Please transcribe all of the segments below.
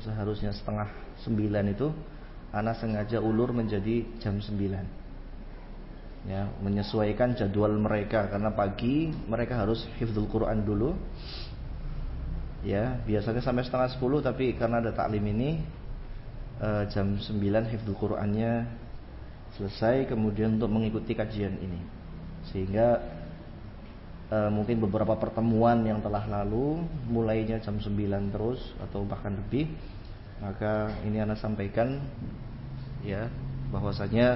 seharusnya setengah 9 itu ana sengaja ulur menjadi jam 9. Ya, menyesuaikan jadwal mereka karena pagi mereka harus hifdzul Quran dulu. Ya, biasanya sampai setengah 10 tapi karena ada taklim ini jam 9 hifdzul Qurannya selesai, kemudian untuk mengikuti kajian ini. Sehingga mungkin beberapa pertemuan yang telah lalu mulainya jam 9 terus atau bahkan lebih, maka ini ana sampaikan ya bahwasanya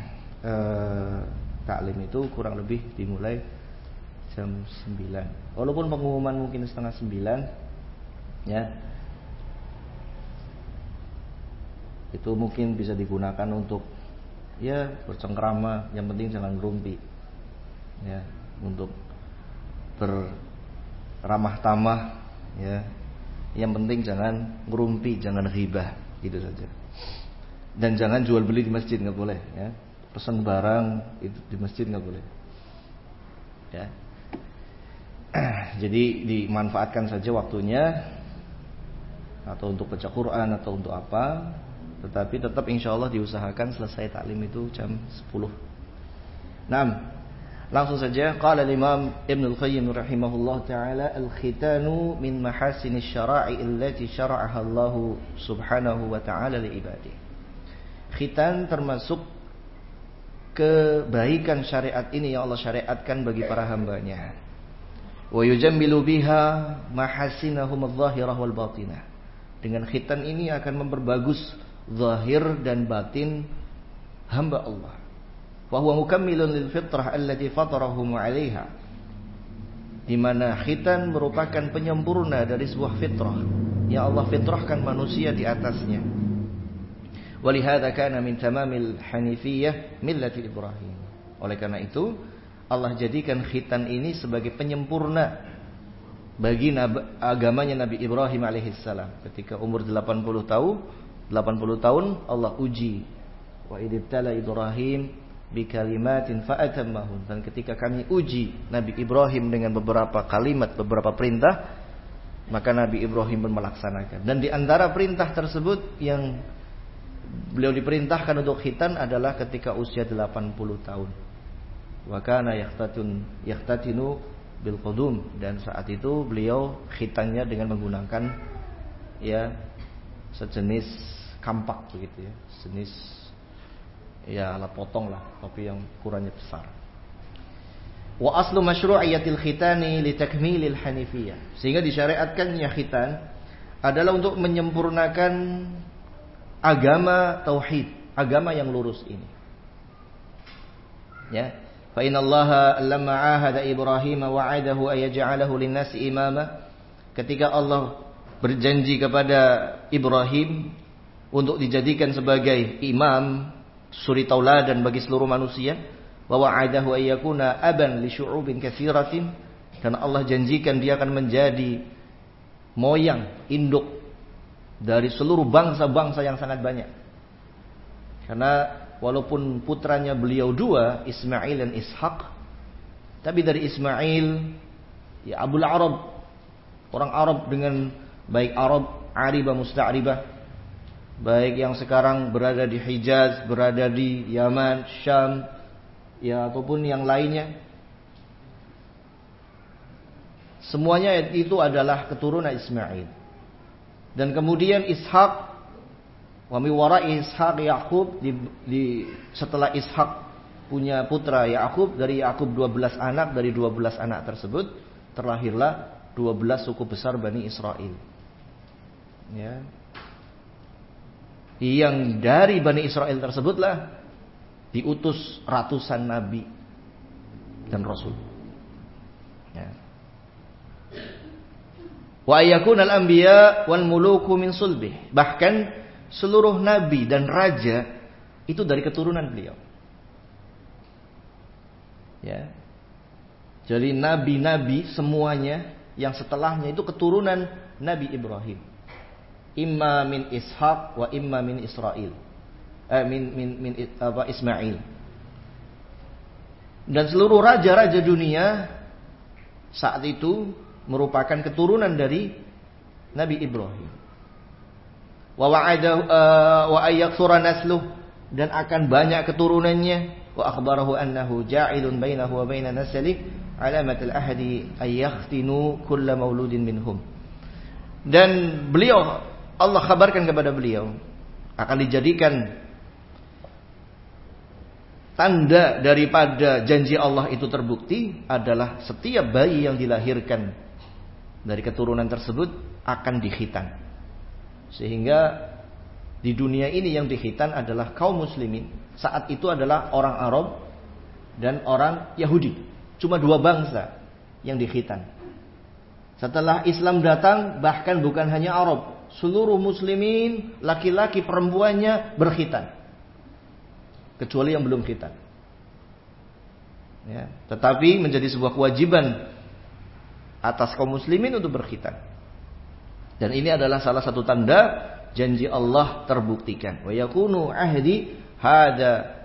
taklim itu kurang lebih dimulai jam 9. Walaupun pengumuman mungkin setengah 9 ya. Itu mungkin bisa digunakan untuk ya bercengkrama, yang penting jangan ngerumpi. Ya, untuk berramah tamah ya. Yang penting jangan ngerumpi, jangan ghibah, gitu saja. Dan jangan jual beli di masjid, enggak boleh ya. Pesan barang itu di masjid nggak boleh. Ya. Jadi dimanfaatkan saja waktunya, atau untuk baca Quran atau untuk apa. Tetapi tetap insya Allah diusahakan selesai taklim itu jam 10. Nah, langsung saja. Qala Imam Ibnul Qayyim rahimahullah taala, al-khitanu min mahasinis syara'i allati syara'aha Allah subhanahu wa ta'ala li ibadihi. Khitan termasuk kebaikan syariat ini yang Allah syariatkan bagi para hambanya. Wa yujammilu biha mahasinahum adh-dhahirah wal batinah. Dengan khitan ini akan memperbagus zahir dan batin hamba Allah. Wa huwa mukammilun lil fitrah allati fatarahum 'alaiha. Di mana khitan merupakan penyempurna dari sebuah fitrah yang Allah fitrahkan manusia di atasnya. Walihada kana min tamamil hanifiyah millati Ibrahim. Oleh karena itu Allah jadikan khitan ini sebagai penyempurna bagi agamanya Nabi Ibrahim alaihissalam. Ketika umur 80 tahun Allah uji. Wa idibtala Ibrahim bikalimatin fa'atammahun. Dan ketika kami uji Nabi Ibrahim dengan beberapa kalimat, beberapa perintah, maka Nabi Ibrahim pun melaksanakan. Dan di antara perintah tersebut yang beliau diperintahkan untuk khitan adalah ketika usia 80 tahun. Wa kana yahtatinu bil qudum, dan saat itu beliau khitannya dengan menggunakan ya sejenis kampak begitu ya, sejenis ya alat potong lah, tapi yang ukurannya besar. Wa aslu masyru'iyatil khitani li takmilil hanifiyah. Sehingga disyariatkannya khitan adalah untuk menyempurnakan agama tauhid, agama yang lurus ini. Ya, fa innallaha lamma 'ahada Ibrahim wa 'adahu ay yaj'alahu lin-nasi imama. Ketika Allah berjanji kepada Ibrahim untuk dijadikan sebagai imam, suri tauladan bagi seluruh manusia, wa wa'adahu ay yakuna aban li syu'ubin katsiratin, dan Allah janjikan dia akan menjadi moyang, induk dari seluruh bangsa-bangsa yang sangat banyak. Karena walaupun putranya beliau dua, Ismail dan Ishak, tapi dari Ismail ya Abul Arab, orang Arab dengan baik Arab Aribah Musta'ribah, baik yang sekarang berada di Hijaz, berada di Yaman, Syam, ya ataupun yang lainnya, semuanya itu adalah keturunan Ismail. Dan kemudian Ishak, wa mi wara'i Ishak Yakub, setelah Ishak punya putra Yakub, dari Yakub 12 anak, dari 12 anak tersebut terlahirlah 12 suku besar Bani Israel. Ya. Yang dari Bani Israel tersebutlah diutus ratusan nabi dan rasul. Ya. Wa ayakunal anbiya wal muluku min sulbih. Bahkan seluruh nabi dan raja itu dari keturunan beliau. Ya. Jadi nabi-nabi semuanya yang setelahnya itu keturunan Nabi Ibrahim. Imma min Ishaq wa imma min Israel. Ismail. Dan seluruh raja-raja dunia saat itu merupakan keturunan dari Nabi Ibrahim. wa wa'adahu wa ayyaksura nasluh, dan akan banyak keturunannya. Wa akhbarahu annahu ja'ilun bainahu wa baina naslih alamatul ahdi ay yakhtinu kull mauludin minhum. Dan beliau, Allah kabarkan kepada beliau, akan dijadikan tanda daripada janji Allah itu terbukti adalah setiap bayi yang dilahirkan dari keturunan tersebut akan dikhitan. Sehingga di dunia ini yang dikhitan adalah kaum muslimin. Saat itu adalah orang Arab dan orang Yahudi. Cuma dua bangsa yang dikhitan. Setelah Islam datang, bahkan bukan hanya Arab, seluruh muslimin, laki-laki perempuannya berkhitan. Kecuali yang belum khitan. Ya, tetapi menjadi sebuah kewajiban atas kaum muslimin untuk berkhitan. Dan ini adalah salah satu tanda janji Allah terbuktikan. Wa yakunu ahdi hada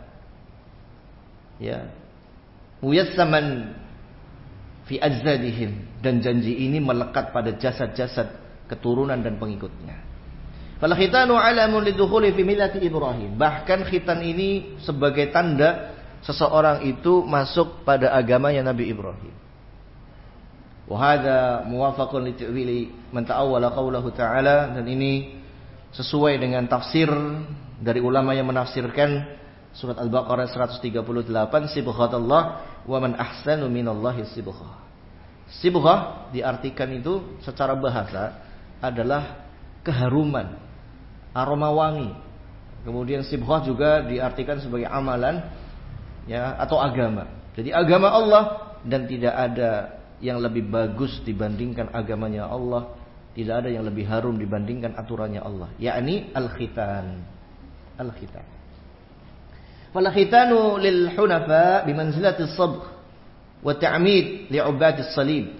ya muyassaman fi ajzadihim, dan janji ini melekat pada jasad-jasad keturunan dan pengikutnya. Fal khitanu alamun lidukhuli fi millati Ibrahim. Bahkan khitan ini sebagai tanda seseorang itu masuk pada agamanya Nabi Ibrahim. Wa hadza muwafaqun li ta'wili man ta'awwala qaulahu ta'ala, dan ini sesuai dengan tafsir dari ulama yang menafsirkan surat Al-Baqarah 138, sibghatullah wa man ahsanu minallahi sibghah. Sibghah diartikan itu secara bahasa adalah keharuman, aroma wangi. Kemudian sibghah juga diartikan sebagai amalan ya atau agama. Jadi agama Allah, dan tidak ada yang lebih bagus dibandingkan agamanya Allah, tidak ada yang lebih harum dibandingkan aturannya Allah, yakni al-khitan. Al-khitan. Wal khitanu lil hunafa bimanzilati as-sabgh wa ta'mid li'ubad as-salib.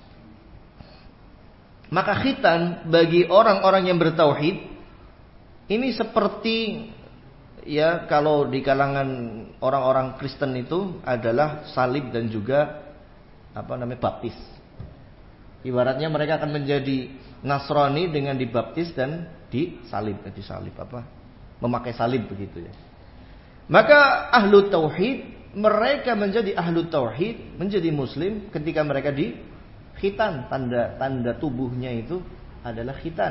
Maka khitan bagi orang-orang yang bertauhid ini seperti ya kalau di kalangan orang-orang Kristen itu adalah salib dan juga baptis. Ibaratnya mereka akan menjadi Nasrani dengan dibaptis dan disalib memakai salib begitu ya. Maka ahlu tauhid, mereka menjadi ahlu tauhid, menjadi muslim ketika mereka di khitan. Tanda tubuhnya itu adalah khitan.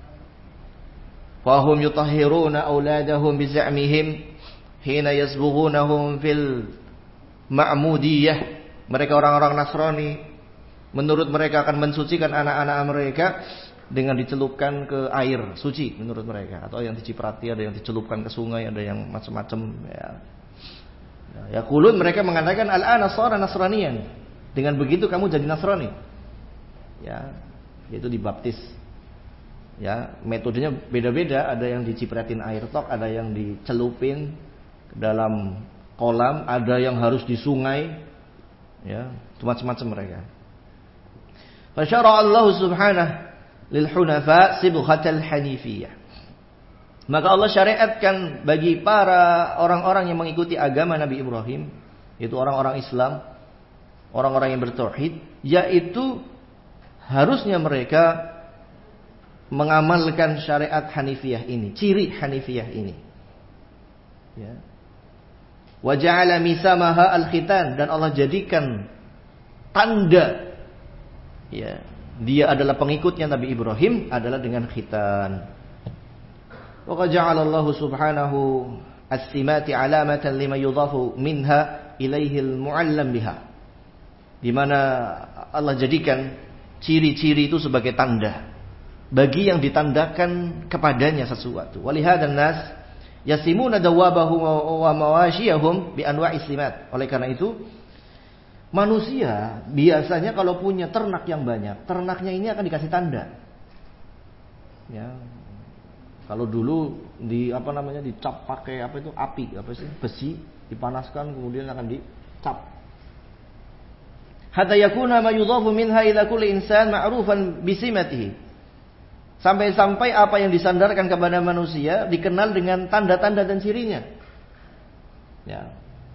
Fahum yutahhiruna auladahum bizamihim hina yasbughunahum fil ma'mudiyah. Mereka orang-orang Nasrani, menurut mereka akan mensucikan anak-anak mereka dengan dicelupkan ke air suci menurut mereka, atau yang diciprati, ada yang dicelupkan ke sungai, ada yang macam-macam ya. Yaqulun, mereka mengatakan al-ana sara nasraniyan. Dengan begitu kamu jadi Nasrani. Ya, yaitu dibaptis. Ya, metodenya beda-beda, ada yang dicipratin air tok, ada yang dicelupin ke dalam kolam, ada yang harus di sungai. Ya, macam-macam mereka. Fa syara Allah subhanahu lil hunafa sibghatal hanifiyah. Maka Allah syariatkan bagi para orang-orang yang mengikuti agama Nabi Ibrahim, yaitu orang-orang Islam, orang-orang yang bertauhid, yaitu harusnya mereka mengamalkan syariat hanifiyah ini, ciri hanifiyah ini. Ya. Wa ja'ala misamaha al-khitan, dan Allah jadikan tanda ya dia adalah pengikutnya Nabi Ibrahim adalah dengan khitan. Wa qad ja'ala Allah subhanahu as-simati 'alamatan lima yudhafu minha ilaihi al-mu'allam biha. Di mana Allah jadikan ciri-ciri itu sebagai tanda bagi yang ditandakan kepadanya sesuatu. Walihadan nas yasimuna dawabahum wa mawashiyahum bi anwa'is simat. Oleh karena itu manusia biasanya kalau punya ternak yang banyak, ternaknya ini akan dikasih tanda. Ya. Kalau dulu dicap pakai api, besi, dipanaskan kemudian akan dicap. Hatta yakuna ma yudhafu minha ila kulli insan ma'rufan bisimatihi. Sampai-sampai apa yang disandarkan kepada manusia dikenal dengan tanda-tanda dan cirinya. Ya.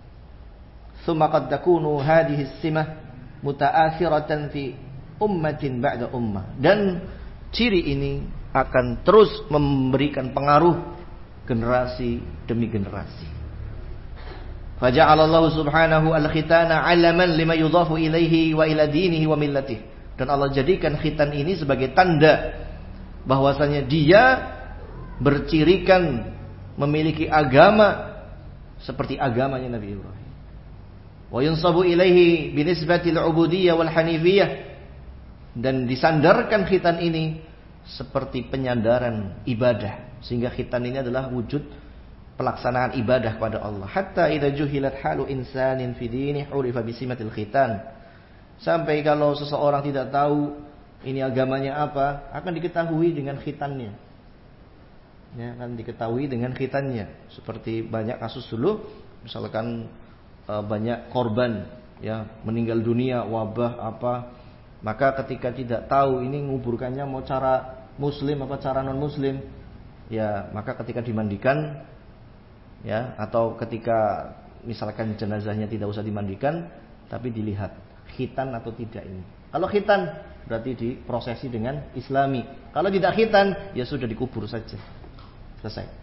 Tsumma qad takunu hadhihi as-simah muta'athiratan fi ummatin ba'da ummah. Dan ciri ini akan terus memberikan pengaruh generasi demi generasi. Faja'alallahu subhanahu al-khitana 'alaman lima yudhafu ilaihi wa ila dinihi wa millatihi. Dan Allah jadikan khitan ini sebagai tanda bahwasanya dia bercirikan memiliki agama seperti agamanya Nabi Ibrahim. Wa yunsabu ilaihi binisbati al-'ubudiyyah wal hanifiyah, dan disandarkan khitan ini seperti penyandaran ibadah, sehingga khitan ini adalah wujud pelaksanaan ibadah kepada Allah. Hatta idza juhilat halu insanin fi dinihi urifa bisimatil khitan. Sampai kalau seseorang tidak tahu ini agamanya apa, akan diketahui dengan khitannya. Ya, akan diketahui dengan khitannya. Seperti banyak kasus dulu, misalkan banyak korban ya meninggal dunia wabah apa, maka ketika tidak tahu ini nguburkannya mau cara muslim apa cara non muslim, ya maka ketika dimandikan ya, atau ketika misalkan jenazahnya tidak usah dimandikan tapi dilihat khitan atau tidak ini. Kalau khitan berarti diprosesi dengan islami, kalau tidak khitan ya sudah dikubur saja, selesai.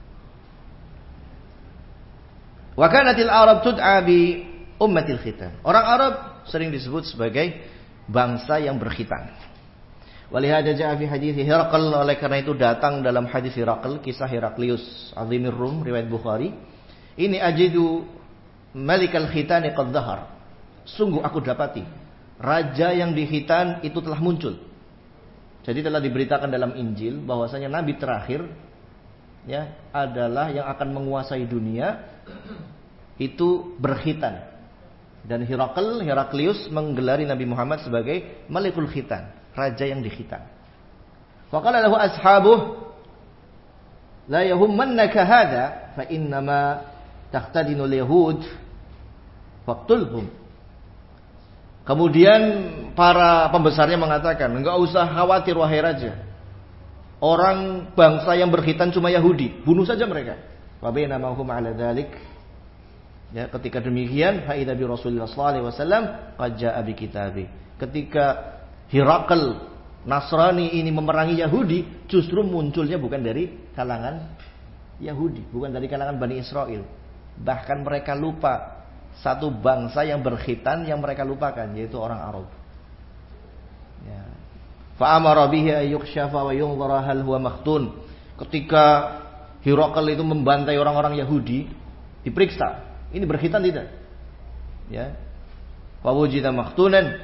Wa kanatil Arab tud'a bi ummatil khitan. Orang Arab sering disebut sebagai bangsa yang berkhitan. Walihada ja'a fi hadits Hiraql, oleh karena itu datang dalam hadis Hiraql, kisah Heraklius azimir Rum, riwayat Bukhari. Ini ajidu malikal khitani qad dhahar. Sungguh aku dapati raja yang dikhitan itu telah muncul. Jadi telah diberitakan dalam Injil bahwasanya nabi terakhir ya adalah yang akan menguasai dunia itu berkhitan. Dan Heraklius menggelari Nabi Muhammad sebagai Malikul Khitan, raja yang dikhitan. Faqala lahu ashabuh la yahummannaka hadha fa innama taqtadinul yahud faqtulhum. Kemudian para pembesarnya mengatakan, enggak usah khawatir wahai raja. Orang bangsa yang berkhitan cuma Yahudi, bunuh saja mereka. Wa bainamahum 'ala dzalik. Ya, ketika demikian fa idza bi Rasulillah sallallahu alaihi wasallam qad jaa'a bi kitabi. Ketika Herakl Nasrani ini memerangi Yahudi, justru munculnya bukan dari kalangan Yahudi, bukan dari kalangan Bani Israel. Bahkan mereka lupa satu bangsa yang berkhitan yang mereka lupakan, yaitu orang Arab. Ya. Fa amara bihi ayyukshafa wa yunzara hal huwa makhtun. Ketika Herakl itu membantai orang-orang Yahudi, diperiksa, ini berkhitan tidak? Ya. Fa wujida makhtunan.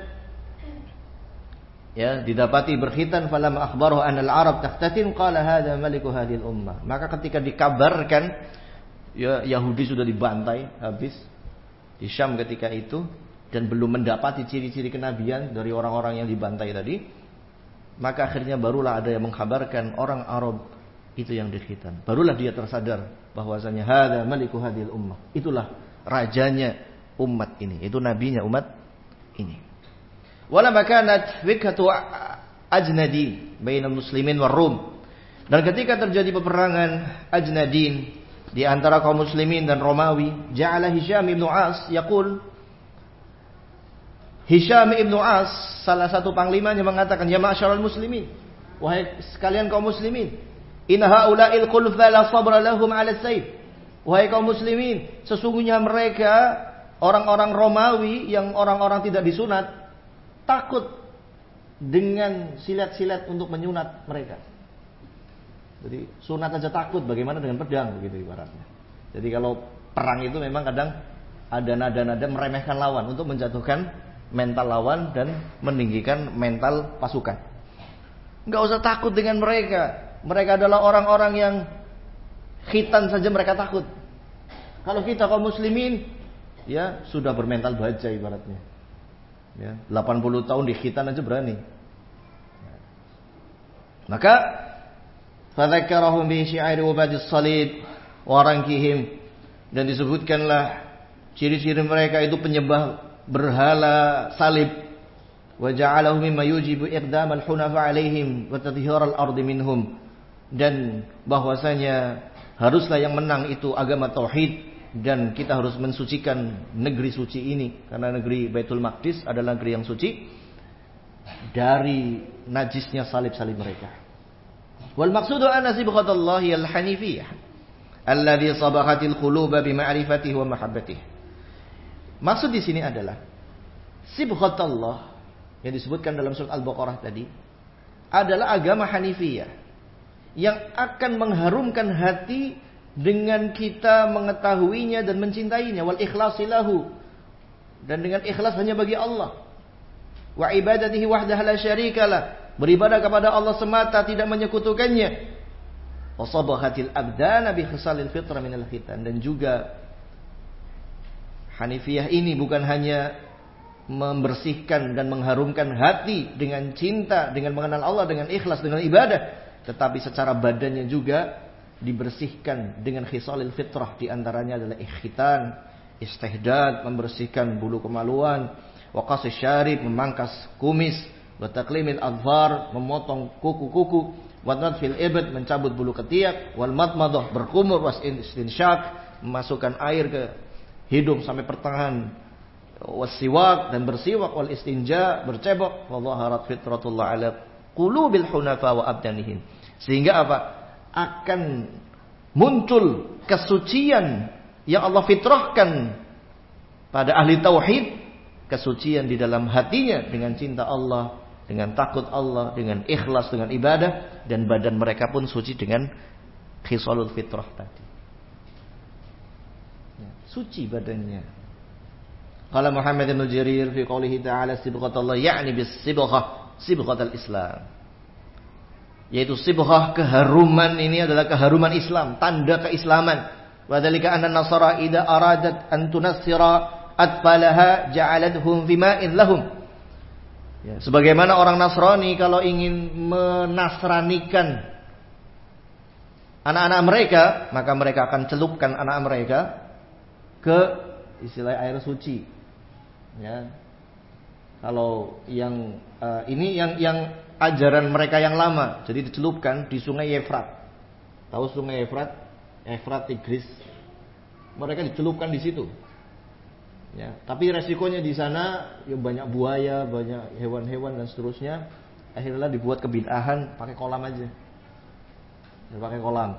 Ya, didapati berkhitan, falam akhbaruhu anal Arab takhtatin qala hadza maliku hadhil ummah. Maka ketika dikabarkan ya Yahudi sudah dibantai habis di Syam ketika itu dan belum mendapati ciri-ciri kenabian dari orang-orang yang dibantai tadi, maka akhirnya barulah ada yang mengkabarkan orang Arab itu yang dikhitan. Barulah dia tersadar bahwasanya hadza maliku hadhil ummah. Itulah rajanya umat ini, itu nabinya umat ini. Wala makanat fikhatu ajnadin bainal muslimin war rum. Dan ketika terjadi peperangan ajnadin di antara kaum muslimin dan Romawi, ja'ala Hisham ibn As yaqul, Hisham ibn As salah satu panglimanya mengatakan, ya ma'syaral muslimin, wahai sekalian kaum muslimin, inna haula'il khulfa la sabra lahum 'ala sayf. Wahai kaum muslimin, sesungguhnya mereka orang-orang Romawi yang orang-orang tidak disunat takut dengan silat-silat untuk menyunat mereka. Jadi sunat aja takut, bagaimana dengan pedang begitu ibaratnya. Jadi kalau perang itu memang kadang ada nada-nada meremehkan lawan untuk menjatuhkan mental lawan dan meninggikan mental pasukan. Enggak usah takut dengan mereka. Mereka adalah orang-orang yang khitan saja mereka takut. Kalau kita kaum muslimin ya sudah bermental baja ibaratnya. Ya, 80 tahun dikhitan aja berani. Maka fadzakarahum bi syi'ari ubadis salib wa rankihim, dan disebutkanlah ciri-ciri mereka itu penyembah berhala salib. Wa ja'alahu mimma yujibu iqdam al-hunafa 'alaihim wa tadhhir al-ardi minhum, dan bahwasanya haruslah yang menang itu agama tauhid, dan kita harus mensucikan negeri suci ini, karena negeri Baitul Maqdis adalah negeri yang suci dari najisnya salib-salib mereka. Wal maqsudu anna sibghatallahi al-hanifiyah alladhi sabaghatil quluba bi ma'rifatihi wa mahabbatihi. Maksud di sini adalah sibghatallah yang disebutkan dalam surat Al-Baqarah tadi adalah agama hanifiyah yang akan mengharumkan hati dengan kita mengetahuinya dan mencintainya, wal ikhlasi lahu, dan dengan ikhlas hanya bagi Allah, wa ibadatihi wahdahu la syarikalah, beribadah kepada Allah semata tidak menyekutukannya, wa sabaghatil abdana bi khisalil fitrah minal khitan. Dan juga hanifiyah ini bukan hanya membersihkan dan mengharumkan hati dengan cinta, dengan mengenal Allah, dengan ikhlas, dengan ibadah, tetapi secara badannya juga dibersihkan dengan khisalil fitrah. Di antaranya adalah ikhtitan, istihdad, membersihkan bulu kemaluan, wa qasis syarib, memangkas kumis, wa taqlimil adhar, memotong kuku-kuku, wa nadfil ibd, mencabut bulu ketiak, wal madmadah, berkumur, was istinsyaq, memasukkan air ke hidung sampai pertengahan, wasiwak, dan bersiwak, wal istinja, bercebok, wa dhaharat fitratullah ala qulubil hunafa wa abdanihim. Sehingga apa? Akan muncul kesucian yang Allah fitrahkan pada ahli tauhid, kesucian di dalam hatinya dengan cinta Allah, dengan takut Allah, dengan ikhlas, dengan ibadah, dan badan mereka pun suci dengan khisalul fitrah tadi. Suci badannya. Qala Muhammad bin Jarir fi qoulihi ta'ala sibghatullah, ya'ni bis sibghah, sibghatul Islam. Yaitu sibghah, keharuman ini adalah keharuman Islam, tanda keislaman. Wa dzalika anna an-nasara idza aradat an tunassira atfalaha ja'alathum fi ma'in lahum. Ya, sebagaimana orang Nasrani kalau ingin menasranikan anak-anak mereka, maka mereka akan celupkan anak mereka ke istilah air suci. Ya. Kalau yang ini yang ajaran mereka yang lama, jadi dicelupkan di Sungai Efrat. Tahu Sungai Efrat? Efrat Tigris. Mereka dicelupkan di situ. Ya, tapi resikonya di sana ya banyak buaya, banyak hewan-hewan dan seterusnya. Akhirnya dibuat kebid'ahan pakai kolam aja. Ya, pakai kolam.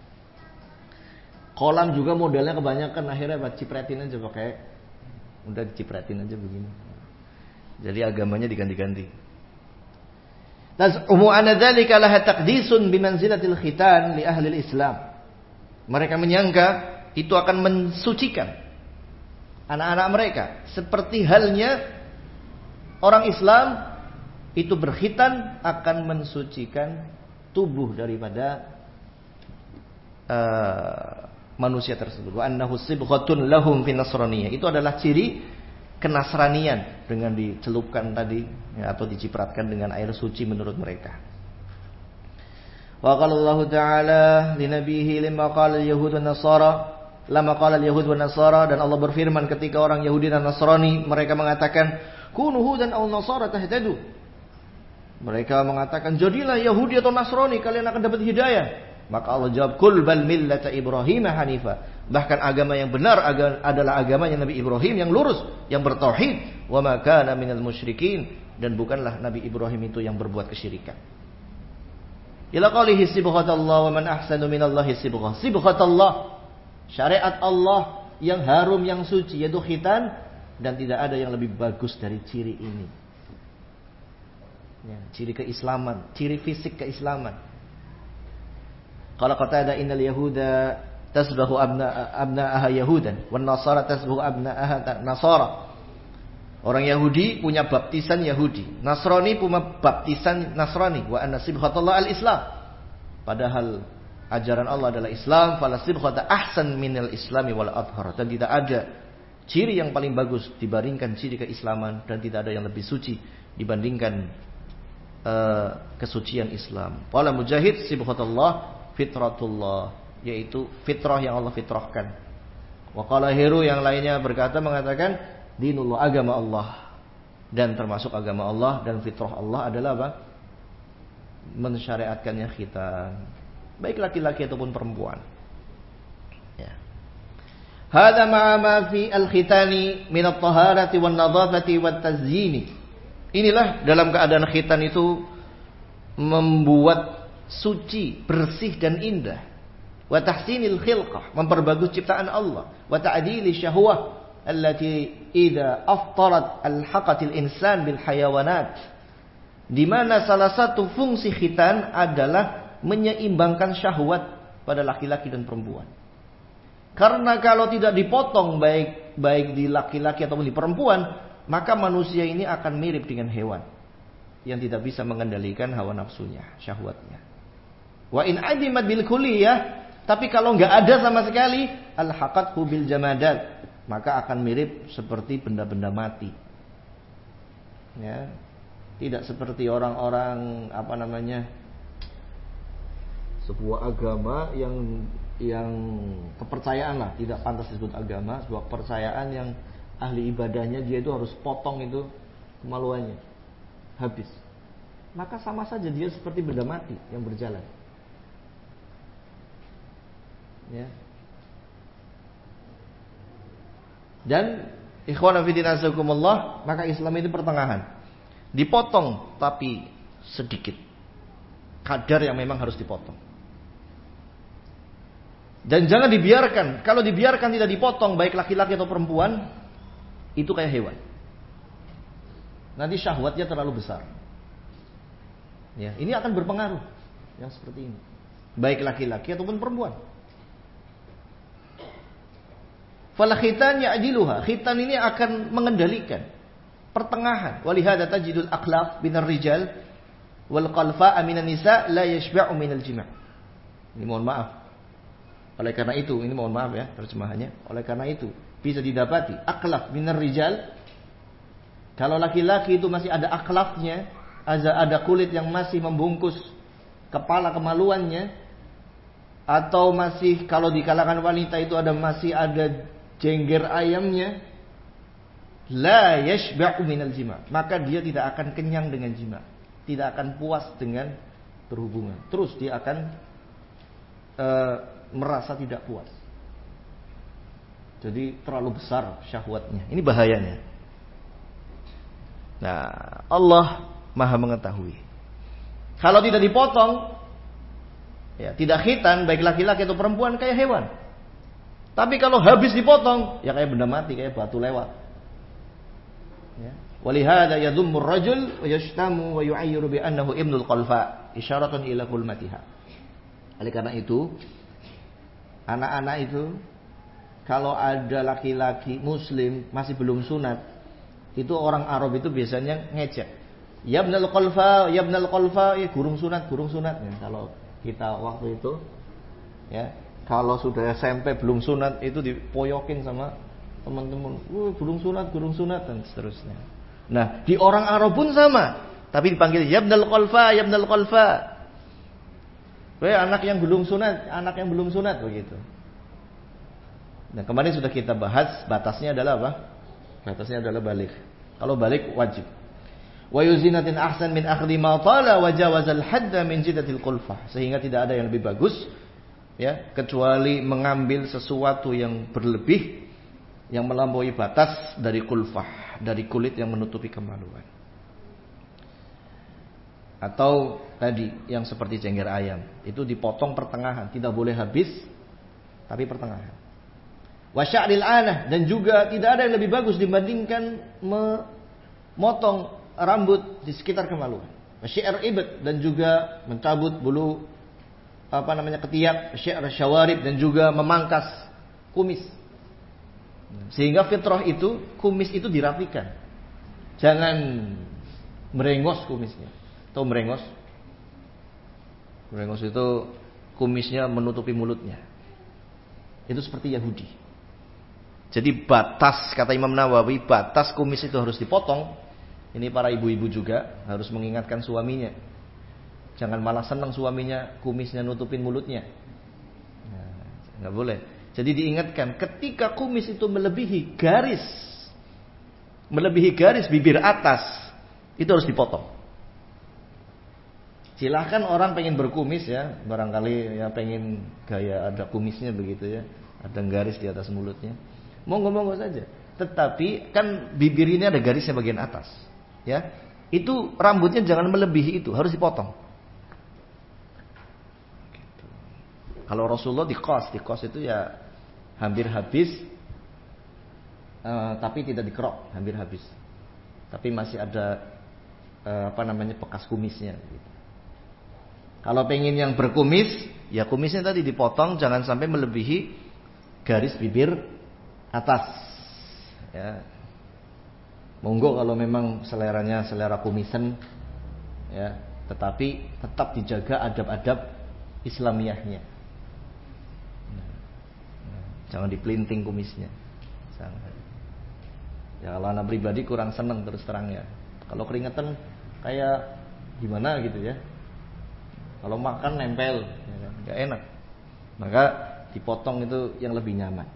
Kolam juga modelnya kebanyakan akhirnya cipretin aja pakai, udah dicipretin aja begini. Jadi agamanya diganti-ganti. Tazumu anna dzalika laha taqdisun bimanzilatil khitan li ahli Islam. Mereka menyangka itu akan mensucikan anak-anak mereka, seperti halnya orang Islam itu berkhitan akan mensucikan tubuh daripada manusia tersebut. Wa annahu sibghatun lahum fi nasraniyah. Itu adalah ciri kenasranian dengan dicelupkan tadi ya, atau dicipratkan dengan air suci menurut mereka. Wa qala Allah Ta'ala li nabiyhi lima qala al-yahud wan nasara, lama qala al-yahud wan nasara, dan Allah berfirman ketika orang Yahudi dan Nasrani mereka mengatakan kunu hudan aw nasara tahtadu. Mereka mengatakan jadilah Yahudi atau Nasrani kalian akan dapat hidayah. Maka Allah jawab kul bal millata Ibrahim hanifa. Bahkan agama yang benar adalah agamanya Nabi Ibrahim yang lurus, yang bertauhid. Wa ma kana minal musyrikin, dan bukanlah Nabi Ibrahim itu yang berbuat kesyirikan. Ila qalihi sibghatallah wa man ahsanu minallahi sibghah. Sibghatallah, syariat Allah yang harum, yang suci, yaitu khitan, dan tidak ada yang lebih bagus dari ciri ini. Ya, ciri keislaman, ciri fisik keislaman. Qala Qatadah innal yahuda tasbahu abna'aha yahudan wan nasara tasbahu abna'aha nasara. Orang Yahudi punya baptisan Yahudi, Nasrani punya baptisan Nasrani. Wa anna sibghatullah al-Islam. Padahal ajaran Allah adalah Islam. Fala sibghata ahsan minal islami wal adhar. Dan tidak ada ciri yang paling bagus dibandingkan ciri keislaman, dan tidak ada yang lebih suci dibandingkan kesucian Islam. Qala Mujahid sibghatullah fitratullah, yaitu fitrah yang Allah fitrahkan. Wa qala Hiru yang lainnya mengatakan dinullah, agama Allah. Dan termasuk agama Allah dan fitrah Allah adalah apa? Mensyariatkannya khitan, baik laki-laki ataupun perempuan. Ya. Hadza ma'a ma fi al-khitani min at-taharati wan nadhafati wat tazyini. Inilah dalam keadaan khitan itu membuat suci, bersih dan indah. Wa tahsinil khilqah, memperbagus ciptaan Allah. Wa ta'dili syahwah allati idza aftarat alhaqatil insan bil hayawanat. Di mana salah satu fungsi khitan adalah menyeimbangkan syahwat pada laki-laki dan perempuan. Karena kalau tidak dipotong baik di laki-laki ataupun di perempuan, maka manusia ini akan mirip dengan hewan yang tidak bisa mengendalikan hawa nafsunya, syahwatnya. Wa in adimat bil kulliyah, tapi kalau nggak ada sama sekali, alhaqathu bil jamadat, maka akan mirip seperti benda-benda mati. Ya. Tidak seperti orang-orang sebuah agama yang kepercayaan lah, tidak pantas disebut agama, sebuah kepercayaan yang ahli ibadahnya dia itu harus potong itu kemaluannya habis. Maka sama saja dia seperti benda mati yang berjalan. Ya. Dan ikhwan fillah azakumullah, maka Islam itu pertengahan. Dipotong tapi sedikit. Kadar yang memang harus dipotong. Dan jangan dibiarkan. Kalau dibiarkan tidak dipotong, baik laki-laki atau perempuan, itu kayak hewan. Nanti syahwatnya terlalu besar. Ya, ini akan berpengaruh yang seperti ini. Baik laki-laki ataupun perempuan. Fal khitan ya'diluha. Khitan ini akan mengendalikan pertengahan. Walihada tajidul aqlaf minar rijal wal qalfa'a minan nisa la yashba'u minal jima'. Ini mohon maaf. Oleh karena itu, ini mohon maaf ya terjemahannya. Oleh karena itu, bisa didapati aqlaf minar rijal. Kalau laki-laki itu masih ada aqlafnya, ada kulit yang masih membungkus kepala kemaluannya, atau masih kalau di kalangan wanita itu masih ada jengger ayamnya, la yashba'u minal jima', maka dia tidak akan kenyang dengan jima', tidak akan puas dengan berhubungan. Terus dia akan merasa tidak puas. Jadi terlalu besar syahwatnya. Ini bahayanya. Nah, Allah Maha mengetahui. Kalau tidak dipotong, ya tidak khitan, baik laki-laki atau perempuan, kayak hewan. Tapi kalau habis dipotong, ya kayak benda mati, kayak batu lewat. Ya. Walihada yadhummur rajul wa yashtamu wa yu'ayyiru bi annahu ibnul qalfa, isyaratun ila kulmatiha. Oleh karena itu, anak-anak itu kalau ada laki-laki muslim masih belum sunat, itu orang Arab itu biasanya ngejek. Ya ibnul qalfa, ya ibnul qalfa, ya gurung sunat ya. Kalau kita waktu itu ya, kalau sudah SMP belum sunat itu dipoyokin sama teman-teman, belum sunat dan seterusnya. Nah, di orang Arab pun sama, tapi dipanggil ya ibnul qalfa. Anak yang belum sunat begitu. Nah, kemarin sudah kita bahas batasnya adalah apa? Batasnya adalah baligh. Kalau baligh wajib. Wa yuzinatin ahsan min akhdhi ma tala wa jawazal hadda min jiddatil qulfah. Sehingga tidak ada yang lebih bagus ya, kecuali mengambil sesuatu yang berlebih, yang melampaui batas dari kulfah, dari kulit yang menutupi kemaluan. Atau tadi yang seperti jengger ayam, itu dipotong pertengahan, tidak boleh habis, tapi pertengahan. Wa sya'ril anah, dan juga tidak ada yang lebih bagus dibandingkan memotong rambut di sekitar kemaluan. Wa syi'r ibd, dan juga mencabut bulu ketiak, syi'r syawarib, dan juga memangkas kumis. Sehingga fitrah itu, kumis itu dirapikan. Jangan merengos kumisnya. Tahu merengos? Merengos itu kumisnya menutupi mulutnya. Itu seperti Yahudi. Jadi batas, kata Imam Nawawi, batas kumis itu harus dipotong. Ini para ibu-ibu juga harus mengingatkan suaminya. Jangan malah senang suaminya kumisnya nutupin mulutnya. Nah, nggak boleh. Jadi diingatkan, ketika kumis itu melebihi garis bibir atas, itu harus dipotong. Silahkan orang pengen berkumis ya, barangkali ya pengen gaya ada kumisnya begitu ya, ada garis di atas mulutnya. Monggo saja. Tetapi kan bibir ini ada garisnya bagian atas, ya. Itu rambutnya jangan melebihi itu, harus dipotong. Kalau Rasulullah di kos itu ya hampir habis, tapi tidak dikerok, hampir habis. Tapi masih ada bekas kumisnya. Kalau pengen yang berkumis, ya kumisnya tadi dipotong, jangan sampai melebihi garis bibir atas. Ya. Monggo kalau memang seleranya selera kumisan, ya, tetapi tetap dijaga adab-adab Islamiyahnya. Jangan dipelinting kumisnya. Jangan. Ya kalau anak pribadi kurang seneng terus terang ya. Kalau keringetan kayak gimana gitu ya. Kalau makan nempel, ya, nggak enak. Maka dipotong itu yang lebih nyaman.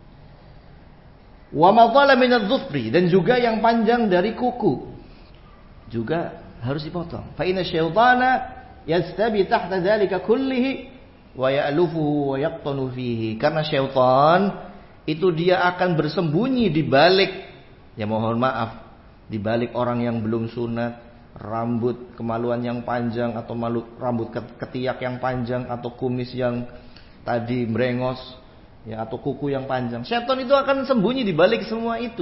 Wa ma thala min adh-dhufri, dan juga yang panjang dari kuku juga harus dipotong. Fa inna syaitana yastabi tahta dzalika kullihi wa ya'lufuhu wa yaqtanu fihi. Karena syaitan itu dia akan bersembunyi di balik, ya mohon maaf, di balik orang yang belum sunat, rambut kemaluan yang panjang atau rambut ketiak yang panjang atau kumis yang tadi merengos, ya, atau kuku yang panjang. Syaitan itu akan sembunyi di balik semua itu.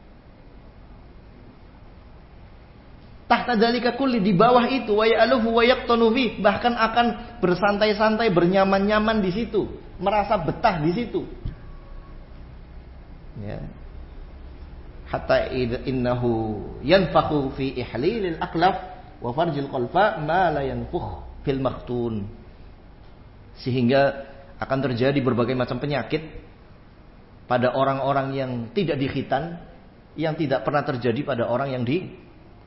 Tahta dzalika kulli, di bawah itu, wa ya'lufu wa yaqtanu fi, bahkan akan bersantai-santai, bernyaman-nyaman di situ, merasa betah di situ. Ya. Hatta innahu yanfakhu fi ihlilil aqlaf wa farjil qalfa ma la yanfukh fil makhtun. Sehingga akan terjadi berbagai macam penyakit pada orang-orang yang tidak dikhitan, yang tidak pernah terjadi pada orang yang dikhitan.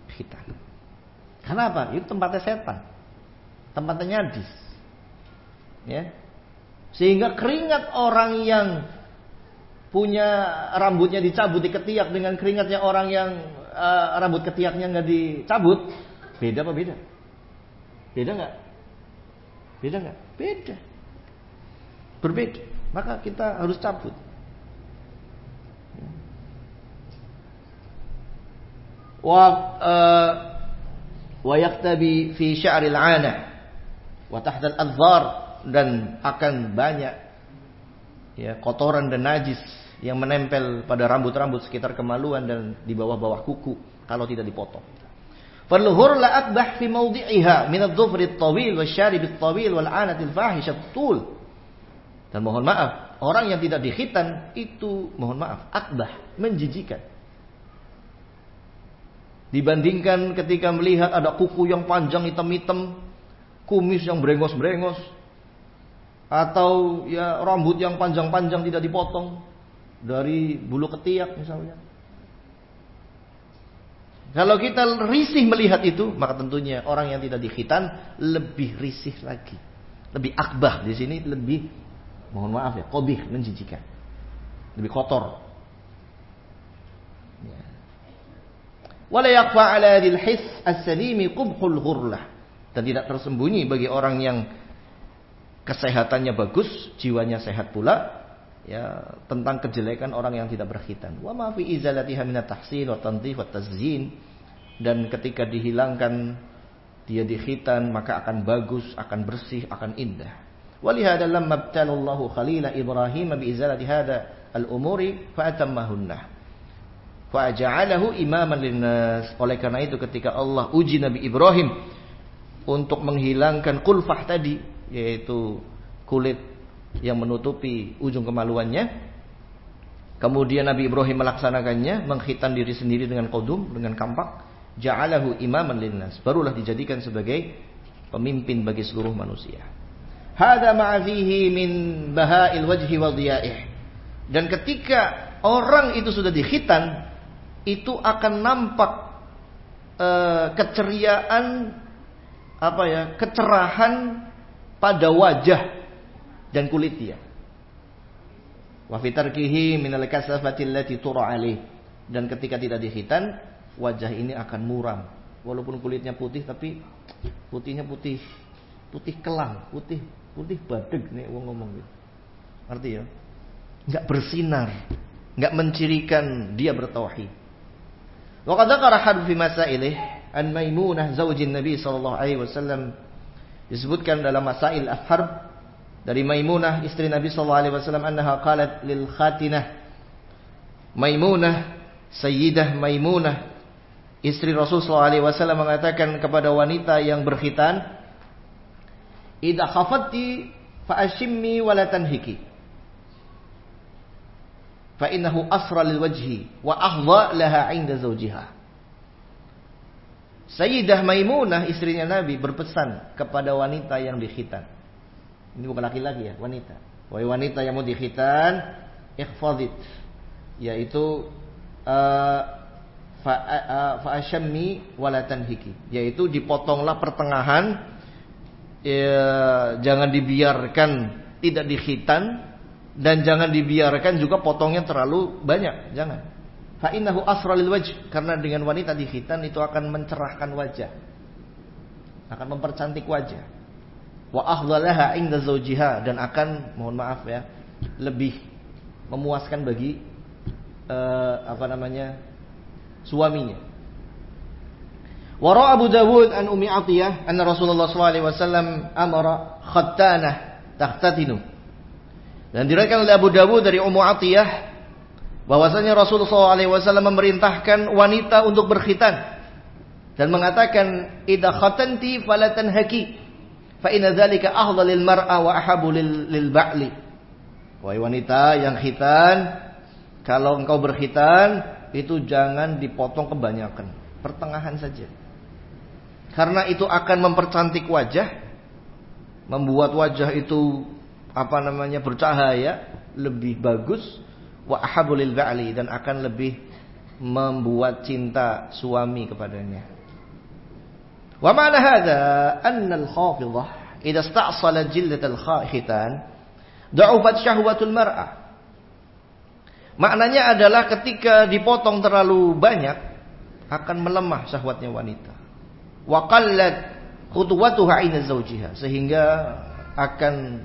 Kenapa? Itu tempatnya setan, tempatnya najis. Ya. Sehingga keringat orang yang punya rambutnya dicabut di ketiak dengan keringatnya orang yang rambut ketiaknya nggak dicabut, beda apa beda? Beda nggak? Beda nggak? Beda. Berbeda. Maka kita harus cabut. Wa yaktabi fi sya'ril 'anah wa tahta al-adhar, dan akan banyak ya kotoran dan najis yang menempel pada rambut-rambut sekitar kemaluan dan di bawah-bawah kuku kalau tidak dipotong. Falluhur la akbah fi mawdi'iha min adh-dhufri at-tawil wasyarib at-tawil wal 'anati al-fahisha at-tul. Dan mohon maaf, orang yang tidak dikhitan itu mohon maaf akbah, menjijikan. Dibandingkan ketika melihat ada kuku yang panjang hitam-hitam, kumis yang brengos-brengos, atau ya rambut yang panjang-panjang tidak dipotong dari bulu ketiak misalnya. Kalau kita risih melihat itu, maka tentunya orang yang tidak dikhitan lebih risih lagi. Lebih akbah, di sini lebih, mohon maaf ya, qabih, menjijikan. Lebih kotor. Ya. Wala yaqfa 'ala dzil his as-salimi qubhul ghurlah. Dan tidak tersembunyi bagi orang yang kesehatannya bagus, jiwanya sehat pula, ya, tentang kejelekan orang yang tidak berkhitan. Wa ma fi izalatiha min at-tahsin wa tandhif wa tazyin. Dan ketika dihilangkan dia dikhitan, maka akan bagus, akan bersih, akan indah. Walihada lamma ibtalallahu khalila Ibrahim bi izalati hada al-umuri fa atammahunna. Fa ja'alahu imaman linnas. Oleh karena itu ketika Allah uji Nabi Ibrahim untuk menghilangkan kulfah tadi, yaitu kulit yang menutupi ujung kemaluannya, kemudian Nabi Ibrahim melaksanakannya, mengkhitan diri sendiri dengan qudum, dengan kampak, ja'alahu imaman linnas, barulah dijadikan sebagai pemimpin bagi seluruh manusia. Hada ma'a fihi min baha'il wajhi wa dhiya'ih. Dan ketika orang itu sudah dikhitan, itu akan nampak keceriaan, kecerahan pada wajah dan kulit dia. Wa fi tarkihi min al-kasafati allati tura alaih. Dan ketika tidak dikhitan, wajah ini akan muram. Walaupun kulitnya putih, tapi putihnya putih kelang, putih badeg nih wong ngomong gitu. Ngerti ya? Enggak bersinar, enggak mencirikan dia bertauhid. Wa qad dzakara hadits fi masailih an Maimunah zaujin Nabi sallallahu alaihi wasallam, disebutkan dalam Masail al-Harb dari Maimunah istri Nabi sallallahu alaihi wasallam annaha qalat lil khatinah. Maimunah, Sayyidah Maimunah istri Rasul sallallahu alaihi wasallam mengatakan kepada wanita yang berkhitan, "Idza khafatti fa ashimmi wa la tanhiki. Fa innahu asra lil wajhi wa ahdha laha 'inda zawjiha." Sayyidah Maimunah istrinya Nabi berpesan kepada wanita yang dikhitan. Ini bukan laki-laki ya, wanita. Wahai wanita yang mau dikhitan, ikhfadit, yaitu fa'ashammi wala tanhiki, yaitu dipotonglah pertengahan, jangan dibiarkan tidak dikhitan dan jangan dibiarkan juga potongnya terlalu banyak, jangan. Fa innahu asra lil wajh, karena dengan wanita dikhitan itu akan mencerahkan wajah, akan mempercantik wajah. Wa afdalaha 'inda zawjiha, dan akan, mohon maaf ya, lebih memuaskan bagi suaminya. Wara Abu Dawud an Ummi Atiyah anna Rasulullah sallallahu alaihi wasallam amara khattanah tahtatinu. Dan diriwayatkan oleh Abu Dawud dari Ummu Atiyah bahwasanya Rasulullah sallallahu alaihi wasallam memerintahkan wanita untuk berkhitan dan mengatakan, "Idza khatanti fala tanhaki, fa inna dzalika ahdha lil mar'a wa ahabu lil ba'li." Wahai wanita yang khitan, kalau engkau berkhitan itu jangan dipotong kebanyakan, pertengahan saja. Karena itu akan mempercantik wajah, membuat wajah itu bercahaya, lebih bagus, wa ahabbu lil ba'li, dan akan lebih membuat cinta suami kepadanya. Wa ma'na hadza anna al-khafidhah idza ista'sala jildat al-khitan da'ufat syahwatul mar'ah. Maknanya adalah ketika dipotong terlalu banyak akan melemah syahwatnya wanita. Wa qallat khutwatuha 'inda zawjiha, sehingga akan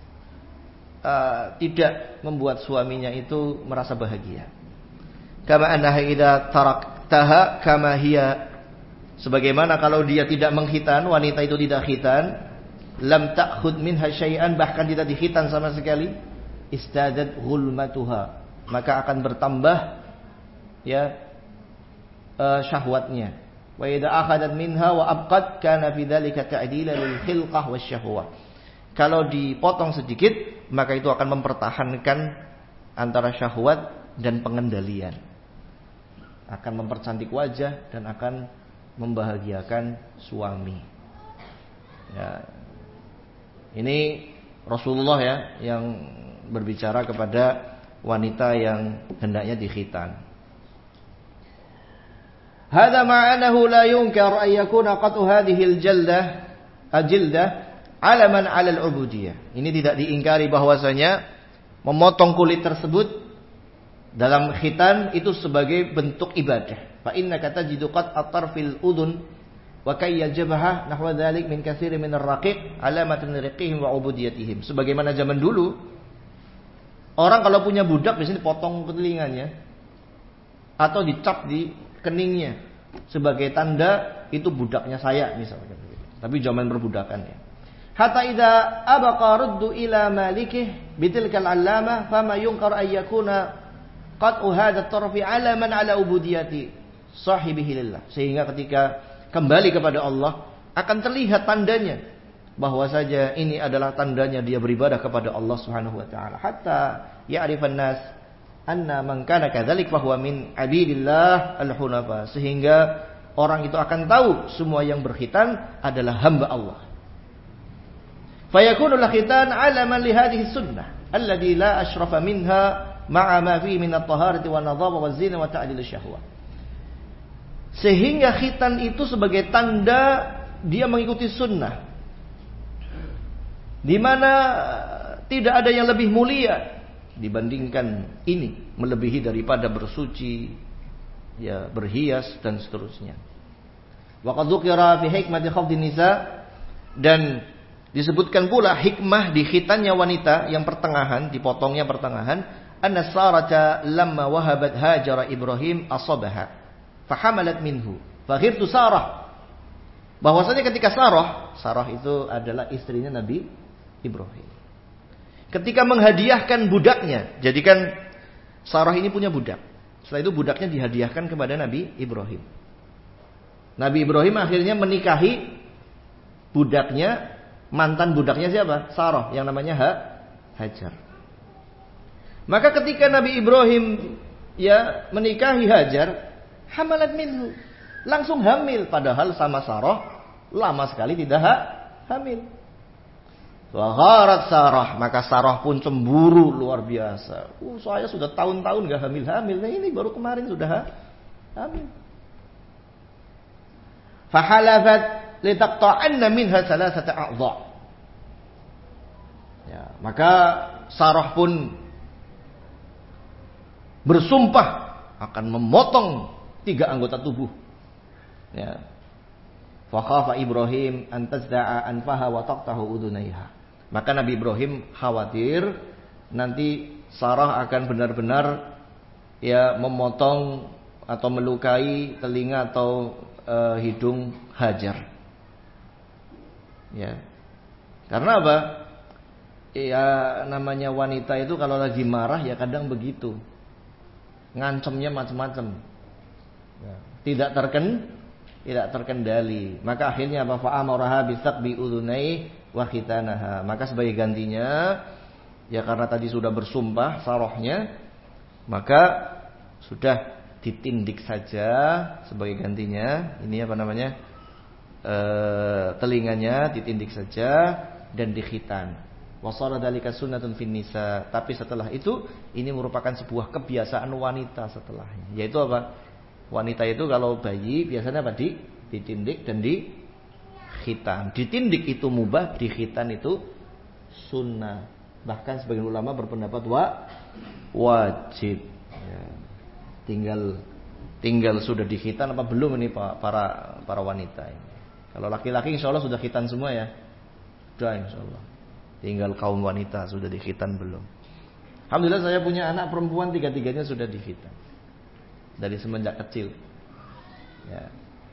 tidak membuat suaminya itu merasa bahagia. Kama annaha idza taraktaha kama hiya, sebagaimana kalau dia tidak mengkhitan, wanita itu tidak khitan, lam ta'khud minha syai'an, bahkan tidak dikhitan sama sekali, istadat ghulmatuha, maka akan bertambah ya syahwatnya. Wa idza akhadat minha wa abqat kana fi dzalika ta'dila lil khilqah wasyahwah. Kalau dipotong sedikit, maka itu akan mempertahankan antara syahwat dan pengendalian. Akan mempercantik wajah dan akan membahagiakan suami. Ya. Ini Rasulullah ya yang berbicara kepada wanita yang hendaknya dikhitan. Hadza ma'anahu la yunkar an yakuna qat'u hadhihi al-jildah alaman 'ala al-'ubudiyah. Ini tidak diingkari bahwasanya memotong kulit tersebut dalam khitan itu sebagai bentuk ibadah. Fa innaka tajidu qat atarfil udun wa kayya jabhah nahwa dzalik min katsirin min ar-raqiq alamatun riqihim wa 'ubudiyatihim. Sebagaimana zaman dulu orang kalau punya budak biasanya dipotong telinganya atau dicap di keningnya sebagai tanda itu budaknya saya misalnya. Tapi zaman perbudakan ya. Hatta idza abaqa ruddu ila malikih bitilkal allama fama yunkar ay yakuna qat'u hadha at-tarfi alaman ala ubudiyati sahibihi lillah. Sehingga ketika kembali kepada Allah akan terlihat tandanya bahwa saja ini adalah tandanya dia beribadah kepada Allah Subhanahu wa taala. Hatta ya'rifan nas anna man kana kadzalik fa huwa min abidillah al-hunafa. Sehingga orang itu akan tahu semua yang berkhitan adalah hamba Allah. Fayakunu al-khitan 'alaman li hadhihi sunnah alladhi la ashrafa minha ma'a ma fihi min at-taharati wan nadhafa waz zina wa ta'dil asy-syahwah. Sehingga khitan itu sebagai tanda dia mengikuti sunnah, di mana tidak ada yang lebih mulia dibandingkan ini, melebihi daripada bersuci, ya berhias dan seterusnya. Wa qad dzukira fi hikmati khafdhin nisa, dan disebutkan pula hikmah di khitannya wanita yang pertengahan, dipotongnya pertengahan, anna Sarata lamma wahabat Hajar Ibrahim asabaha fahamalat minhu faghirtu Sarah. Bahwasanya ketika Sarah itu adalah istrinya Nabi Ibrahim. ketika menghadiahkan budaknya, jadikan Sarah ini punya budak. Setelah itu budaknya dihadiahkan kepada Nabi Ibrahim. Nabi Ibrahim akhirnya menikahi budaknya, mantan budaknya siapa? Sarah, yang namanya Hajar. Maka ketika Nabi Ibrahim menikahi Hajar, hamalat minhu, langsung hamil, padahal sama Sarah lama sekali tidak hamil. Wagharat Sarah, maka Sarah pun cemburu luar biasa. Saya sudah tahun-tahun gak hamil-hamil, nah ini baru kemarin sudah hamil. Fahalafat litaqta'anna minha salasata a'dha. Ya, maka Sarah pun bersumpah akan memotong 3 anggota tubuh. Ya. Fa khafa Ibrahim an tazda'a anfaha wa taqtahu udunaiha. Maka Nabi Ibrahim khawatir nanti Sarah akan benar-benar memotong atau melukai telinga atau hidung Hajar. Ya. Karena apa? Ya namanya wanita itu kalau lagi marah ya kadang begitu. Ngancemnya macam-macam. Ya. Tidak terkendali. Maka akhirnya apa? Fa amaraha bisaqbi udunai wa khitanaha. Maka sebagai gantinya, ya karena tadi sudah bersumpah Sarahnya, maka sudah ditindik saja sebagai gantinya. Ini apa namanya? Telinganya ditindik saja dan dikhitan. Wa sara dzalika sunnatun fin nisa. Tapi setelah itu ini merupakan sebuah kebiasaan wanita setelahnya. Yaitu apa? Wanita itu kalau bayi biasanya apa? Ditindik dan dikhitan. Ditindik itu mubah, dikhitan itu sunnah. Bahkan sebagian ulama berpendapat wajib. Ya. Tinggal sudah dikhitan apa belum ini para wanita ini. Kalau laki-laki insya Allah sudah khitan semua ya. Sudah insya Allah. Tinggal kaum wanita sudah dikhitan belum. Alhamdulillah saya punya anak perempuan 3-3-nya sudah dikhitan. Dari semenjak kecil. Ya.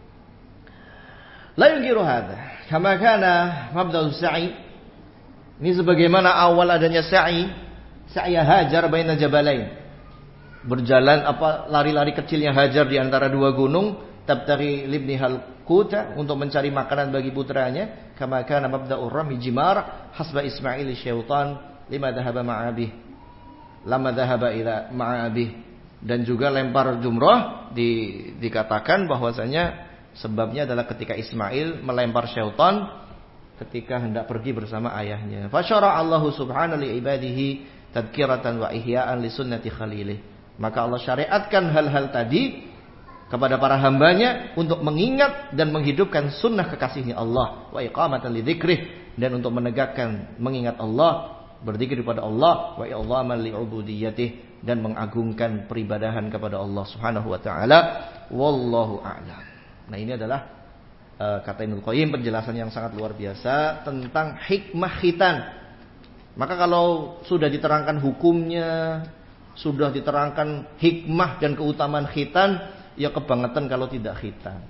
La yunkiru hadza. Kama kana mabda'us sa'i. Ini sebagaimana awal adanya sa'i Hajar baina jabalain. Berjalan lari-lari kecilnya Hajar di antara 2 gunung, tabtaghi libni hal quta, untuk mencari makanan bagi putranya. Kama kana mabda'ur rami jimar hasba Ismail syaitan lima dhahaba ma'abih. Lama dhahaba ila ma'abih. Dan juga lempar jumrah dikatakan bahwasanya sebabnya adalah ketika Ismail melempar syaitan ketika hendak pergi bersama ayahnya. Fasyara Allahu subhanahu li ibadihi tadhkiratan wa ihya'an li sunnati khalilih. Maka Allah syariatkan hal-hal tadi kepada para hambanya untuk mengingat dan menghidupkan sunnah kekasihnya Allah, wa iqamatan li dzikrih, dan untuk menegakkan mengingat Allah, berzikir kepada Allah, wa i'dhaman li ubudiyyatih, dan mengagungkan peribadahan kepada Allah Subhanahu wa taala. Wallahu a'lam. Nah, ini adalah kata Ibnu Qayyim penjelasan yang sangat luar biasa tentang hikmah khitan. Maka kalau sudah diterangkan hukumnya, sudah diterangkan hikmah dan keutamaan khitan, ya kebangetan kalau tidak khitan.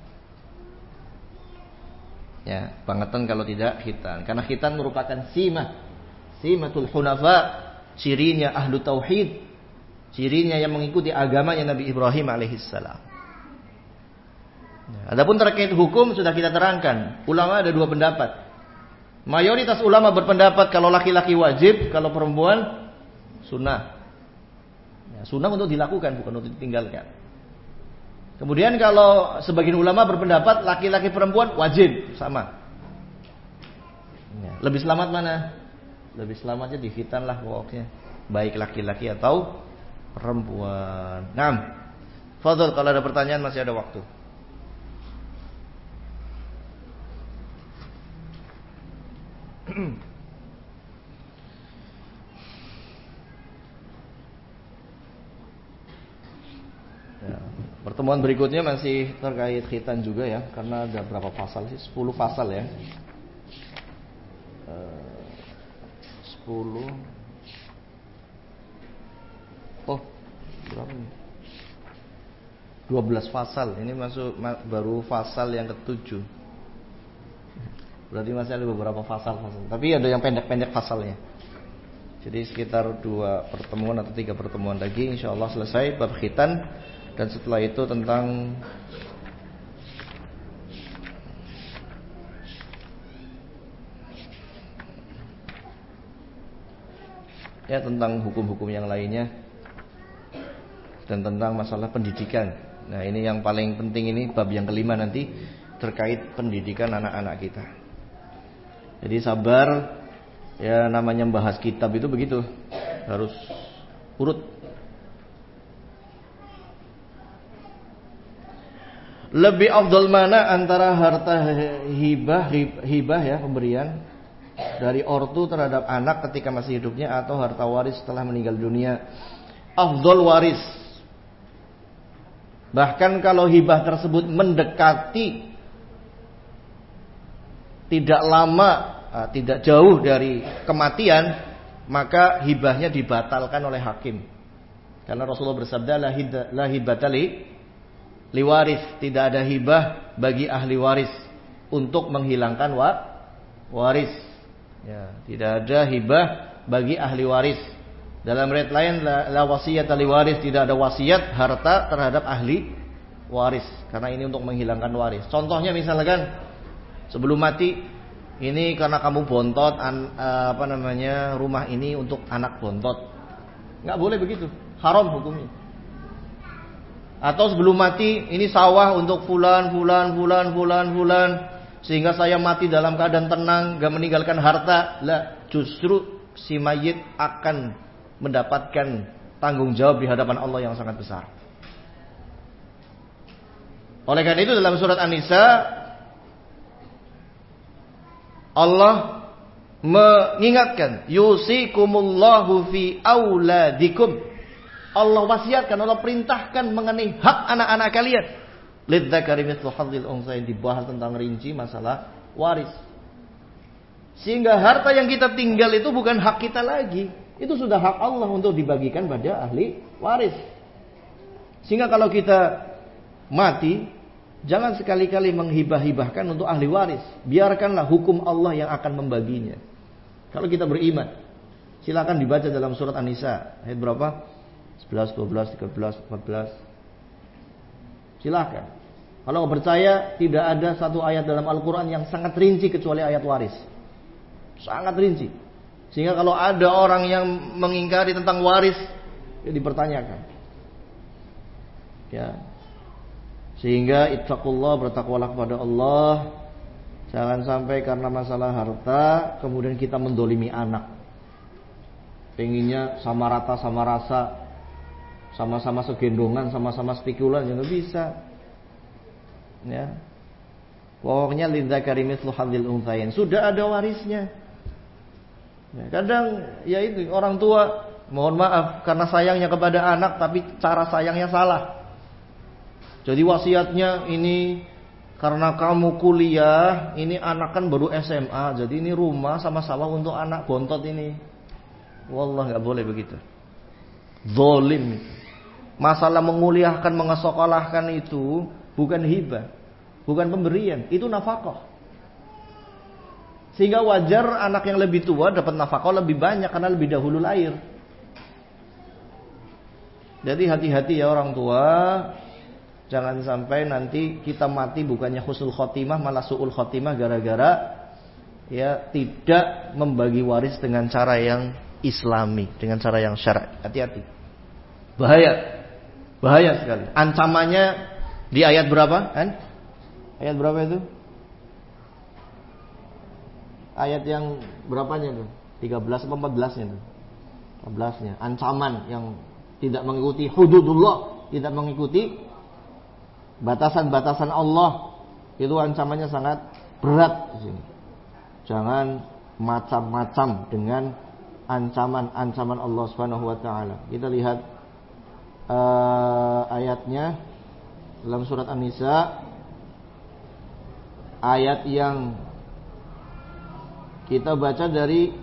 Ya, kebangetan kalau tidak khitan. Karena khitan merupakan simatul hunafa, cirinya ahlu tauhid, cirinya yang mengikuti agamanya Nabi Ibrahim alaihissalam. Adapun terkait hukum sudah kita terangkan. Ulama ada 2 pendapat. Mayoritas ulama berpendapat kalau laki-laki wajib, kalau perempuan sunnah. Ya, sunnah untuk dilakukan, bukan untuk ditinggalkan. Kemudian kalau sebagian ulama berpendapat laki-laki perempuan wajib, sama. Ya, lebih selamat mana? Lebih selamatnya dikhitan lah pokoknya. Baik laki-laki atau perempuan. Nah, fadhol, kalau ada pertanyaan masih ada waktu. Ya, pertemuan berikutnya masih terkait khitan juga ya, karena ada berapa pasal sih? 10 pasal ya. 10. Oh, berapa nih? 12 pasal. Ini masuk baru pasal yang ke-7. Berarti masih ada beberapa pasal. Tapi ada yang pendek-pendek pasalnya. Jadi sekitar 2 pertemuan atau 3 pertemuan lagi insyaallah selesai bab khitan, dan setelah itu tentang tentang hukum-hukum yang lainnya dan tentang masalah pendidikan. Nah, ini yang paling penting, ini bab yang kelima nanti terkait pendidikan anak-anak kita. Jadi sabar, ya namanya membahas kitab itu begitu, harus urut. Lebih afdal mana antara harta hibah ya, pemberian dari ortu terhadap anak ketika masih hidupnya atau harta waris setelah meninggal dunia? Afdal waris. Bahkan kalau hibah tersebut mendekati, tidak lama, tidak jauh dari kematian, maka hibahnya dibatalkan oleh hakim. Karena Rasulullah bersabda, la hibata li waris, tidak ada hibah bagi ahli waris untuk menghilangkan waris. Ya, tidak ada hibah bagi ahli waris. Dalam riwayat lain, la wasiyata li waris, tidak ada wasiat harta terhadap ahli waris, karena ini untuk menghilangkan waris. Contohnya misalkan sebelum mati, ini karena kamu bontot, rumah ini untuk anak bontot, nggak boleh begitu, haram hukumnya. Atau sebelum mati, ini sawah untuk fulan, sehingga saya mati dalam keadaan tenang, gak meninggalkan harta. Lah, justru si mayit akan mendapatkan tanggung jawab di hadapan Allah yang sangat besar. Oleh karena itu dalam surat An-Nisa, Allah mengingatkan, yusikumullahu fi auladikum. Allah wasiatkan, Allah perintahkan mengenai hak anak-anak kalian. Lidzakari mithlu hadzil untsayain, dibahas tentang rinci masalah waris. Sehingga harta yang kita tinggal itu bukan hak kita lagi. Itu sudah hak Allah untuk dibagikan pada ahli waris. Sehingga kalau kita mati, jangan sekali-kali menghibah-hibahkan untuk ahli waris. Biarkanlah hukum Allah yang akan membaginya. Kalau kita beriman, silakan dibaca dalam surat An-Nisa ayat berapa? 11, 12, 13, 14. Silakan. Kalau percaya, tidak ada satu ayat dalam Al-Quran yang sangat rinci kecuali ayat waris. Sangat rinci. Sehingga kalau ada orang yang mengingkari tentang waris, ya dipertanyakan. Ya. Sehingga ittaqullah, bertakwalah kepada Allah. Jangan sampai karena masalah harta kemudian kita mendolimi anak. Pengennya sama rata sama rasa, sama-sama segendongan, sama-sama spikulan, ya nggak bisa. Ya. Pokoknya lidzakari mithlu hadzil untsayain, sudah ada warisnya. Ya, kadang ya itu orang tua, mohon maaf karena sayangnya kepada anak tapi cara sayangnya salah. Jadi wasiatnya ini karena kamu kuliah, ini anak kan baru SMA, jadi ini rumah sama sawah untuk anak bontot ini. Wallah nggak boleh begitu. Zalim. Masalah menguliahkan, mengesekolahkan itu bukan hibah, bukan pemberian, itu nafkah. Sehingga wajar anak yang lebih tua dapat nafkah lebih banyak karena lebih dahulu lahir. Jadi hati-hati ya orang tua. Jangan sampai nanti kita mati bukannya husnul khotimah malah su'ul khotimah gara-gara ya tidak membagi waris dengan cara yang islami, dengan cara yang syar'i. Hati-hati. Bahaya sekali. Ancamannya di ayat berapa? Kan? Ayat berapa itu? Ayat yang berapanya itu? 13 atau 14-nya itu? 14-nya. Ancaman yang tidak mengikuti hududullah, tidak mengikuti batasan-batasan Allah, itu ancamannya sangat berat di sini. Jangan macam-macam dengan ancaman-ancaman Allah Subhanahu wa taala. Kita lihat ayatnya dalam surat An-Nisa, ayat yang kita baca dari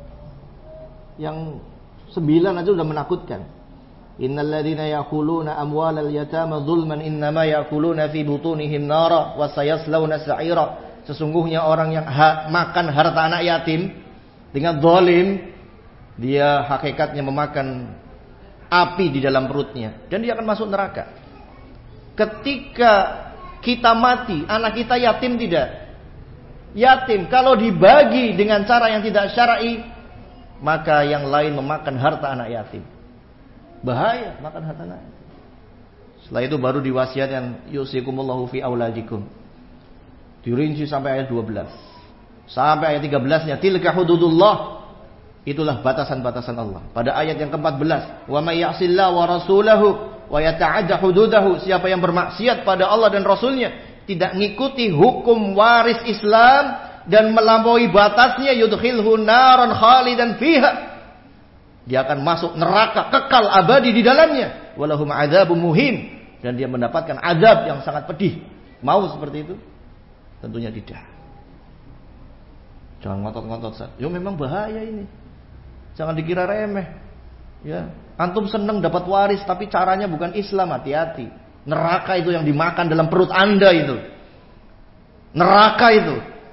yang 9 aja sudah menakutkan. Innal ladzina ya'kuluna amwalal yatama dzulman innama ya'kuluna fi butunihim nara wa sayaslawna sa'ira. Sesungguhnya orang yang makan harta anak yatim dengan zalim, Dia hakikatnya memakan api di dalam perutnya dan dia akan masuk neraka. Ketika kita mati, anak kita yatim tidak? Yatim. Kalau dibagi dengan cara yang tidak syar'i, maka yang lain memakan harta anak yatim. Bahaya makan harta anak yatim. Setelah itu baru diwasiatkan yusikumullahu fi auladikum. Dirinci sampai ayat 12. Sampai ayat 13-nya tilka hududullah. Itulah batasan-batasan Allah. Pada ayat yang ke-14, wa may ya'sillahu wa rasulahu wa yata'adda hududahu, siapa yang bermaksiat pada Allah dan Rasulnya, tidak mengikuti hukum waris Islam dan melampaui batasnya, yudkhilhu naran khalidan fiha, dia akan masuk neraka kekal abadi di dalamnya, walahum adzabun muhin, dan dia mendapatkan azab yang sangat pedih. Mau seperti itu? Tentunya tidak. Jangan ngotot-ngotot. Ya memang bahaya ini. Jangan dikira remeh. Ya, antum senang dapat waris tapi caranya bukan Islam, hati-hati. Neraka itu yang dimakan dalam perut Anda itu. Neraka itu.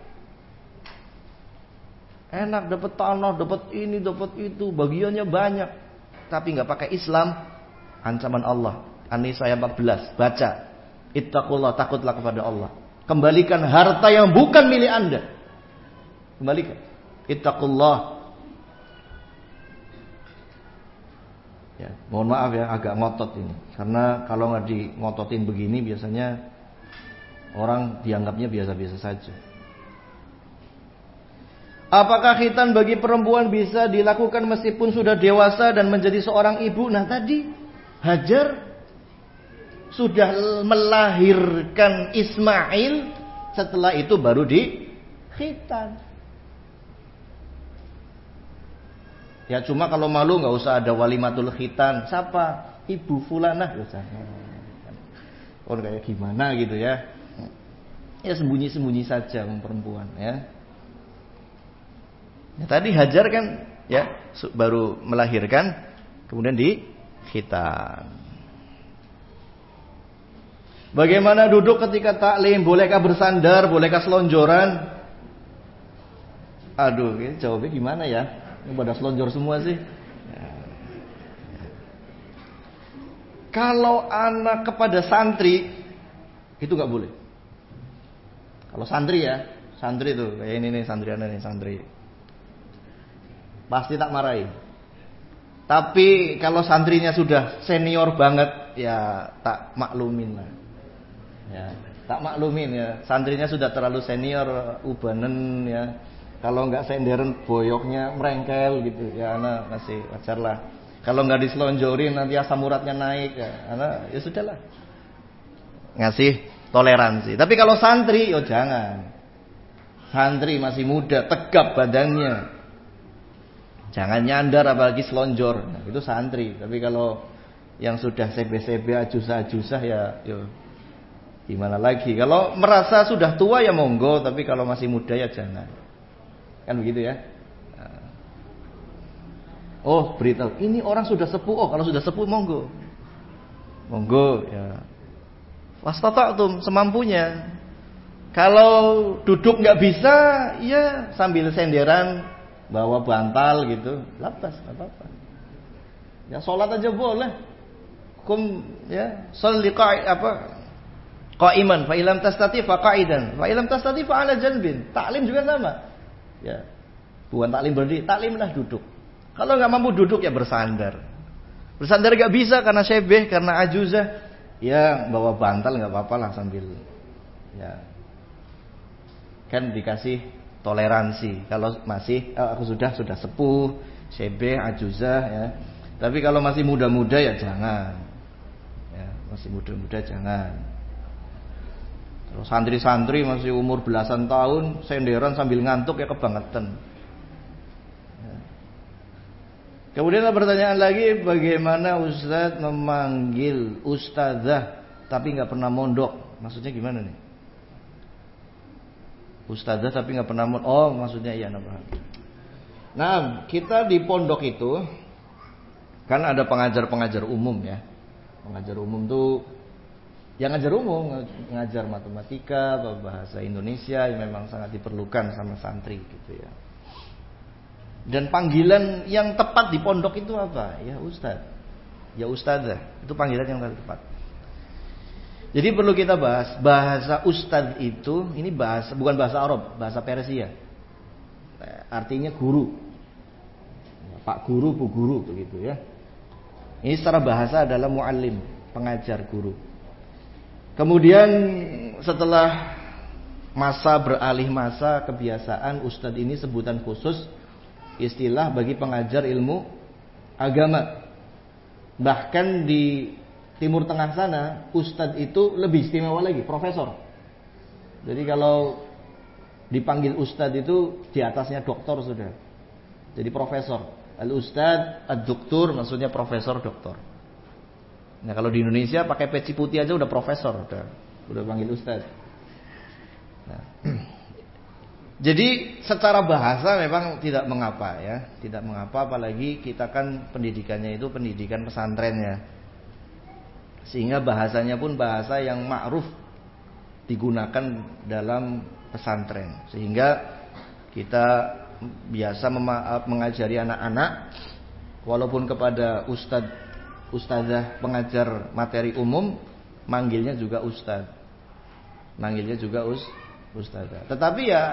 Enak dapat tanah, dapat ini, dapat itu, bagiannya banyak. Tapi enggak pakai Islam, ancaman Allah. An-Nisa ayat 14, baca. Ittaqullah, takutlah kepada Allah. Kembalikan harta yang bukan milik Anda. Kembalikan. Ittaqullah. Ya, mohon maaf ya agak ngotot ini. Karena kalau nggak di ngototin begini biasanya orang dianggapnya biasa-biasa saja. Apakah khitan bagi perempuan bisa dilakukan meskipun sudah dewasa dan menjadi seorang ibu? Nah tadi Hajar sudah melahirkan Ismail, setelah itu baru di khitan. Ya cuma kalau malu nggak usah ada walimatul khitan. Siapa? Ibu fulanah. Oh kayak gimana gitu ya. Ya sembunyi-sembunyi saja perempuan ya. Ya tadi Hajar kan ya baru melahirkan kemudian di khitan. Bagaimana duduk ketika taklim? Bolehkah bersandar? Bolehkah selonjoran? Aduh, ini jawabnya gimana ya? Ini pada selonjor semua sih. Ya. Kalau anak kepada santri itu nggak boleh. Kalau santri ya, santri tuh kayak ini nih santri anda nih santri, pasti tak marahin. Tapi kalau santrinya sudah senior banget, ya tak maklumin lah. Ya, tak maklumin ya. Santrinya sudah terlalu senior, ubanen ya. Kalau nggak senderan boyoknya merengkel gitu ya, anak masih wajar lah. Kalau nggak diselonjorin nanti asam uratnya naik ya, anak ya sudahlah. Ngasih toleransi. Tapi kalau santri, yo jangan. Santri masih muda, tegap badannya. Jangan nyandar apalagi selonjor. Nah, itu santri. Tapi kalau yang sudah sebe-sebe ajusah-ajusah ya, yo gimana lagi? Kalau merasa sudah tua ya monggo, tapi kalau masih muda ya jangan. Kan begitu ya. Oh beritahu, ini orang sudah sepuh. Oh kalau sudah sepuh monggo, monggo ya. Wastata'tum semampunya. Kalau duduk nggak bisa, ya sambil senderan, bawa bantal gitu, lapas nggak apa-apa. Ya sholat aja boleh. Ya sholli qa'iman, fa ilam tastati fa qa'idan, fa ilam tastati fa ala janbin. Taklim juga sama. Ya, bukan taklim berdiri, taklimlah duduk. Kalau nggak mampu duduk ya bersandar. Bersandar nggak bisa karena syebeh, karena ajuzah, ya bawa bantal nggak apa-apa lah sambil. Ya, kan dikasih toleransi. Kalau masih aku sudah sepuh, syebeh, ajuzah ya. Tapi kalau masih muda-muda ya jangan. Ya, masih muda-muda jangan. Santri-santri masih umur belasan tahun senderan sambil ngantuk ya kebangetan. Ya. Kemudian ada pertanyaan lagi, bagaimana Ustadz memanggil ustadzah tapi nggak pernah mondok? Maksudnya gimana nih? Ustadzah tapi nggak pernah mondok. Oh maksudnya iya paham. Nah kita di pondok itu kan ada pengajar-pengajar umum ya. Pengajar umum tuh yang ngajar umum, ngajar matematika, bahasa Indonesia yang memang sangat diperlukan sama santri gitu ya. Dan panggilan yang tepat di pondok itu apa? Ya Ustaz, ya Ustazah. Itu panggilan yang tepat. Jadi perlu kita bahas bahasa Ustaz itu, ini bahasa bukan bahasa Arab, bahasa Persia. Artinya guru, Pak Guru, Bu Guru, begitu ya. Ini secara bahasa adalah muallim, pengajar, guru. Kemudian setelah masa beralih masa, kebiasaan Ustaz ini sebutan khusus, istilah bagi pengajar ilmu agama. Bahkan di Timur Tengah sana, Ustadz itu lebih istimewa lagi, profesor. Jadi kalau dipanggil Ustadz itu di atasnya doktor sudah. Jadi profesor. Al-Ustadz, ad-doktor maksudnya profesor, doktor. Nah kalau di Indonesia pakai peci putih aja udah profesor, udah panggil Ustadz. Nah. Jadi secara bahasa memang tidak mengapa ya, tidak mengapa, apalagi kita kan pendidikannya itu pendidikan pesantren ya, sehingga bahasanya pun bahasa yang ma'ruf digunakan dalam pesantren, sehingga kita biasa mengajari anak-anak, walaupun kepada ustadzah pengajar materi umum, manggilnya juga ustadz, manggilnya juga ustazah. Tetapi ya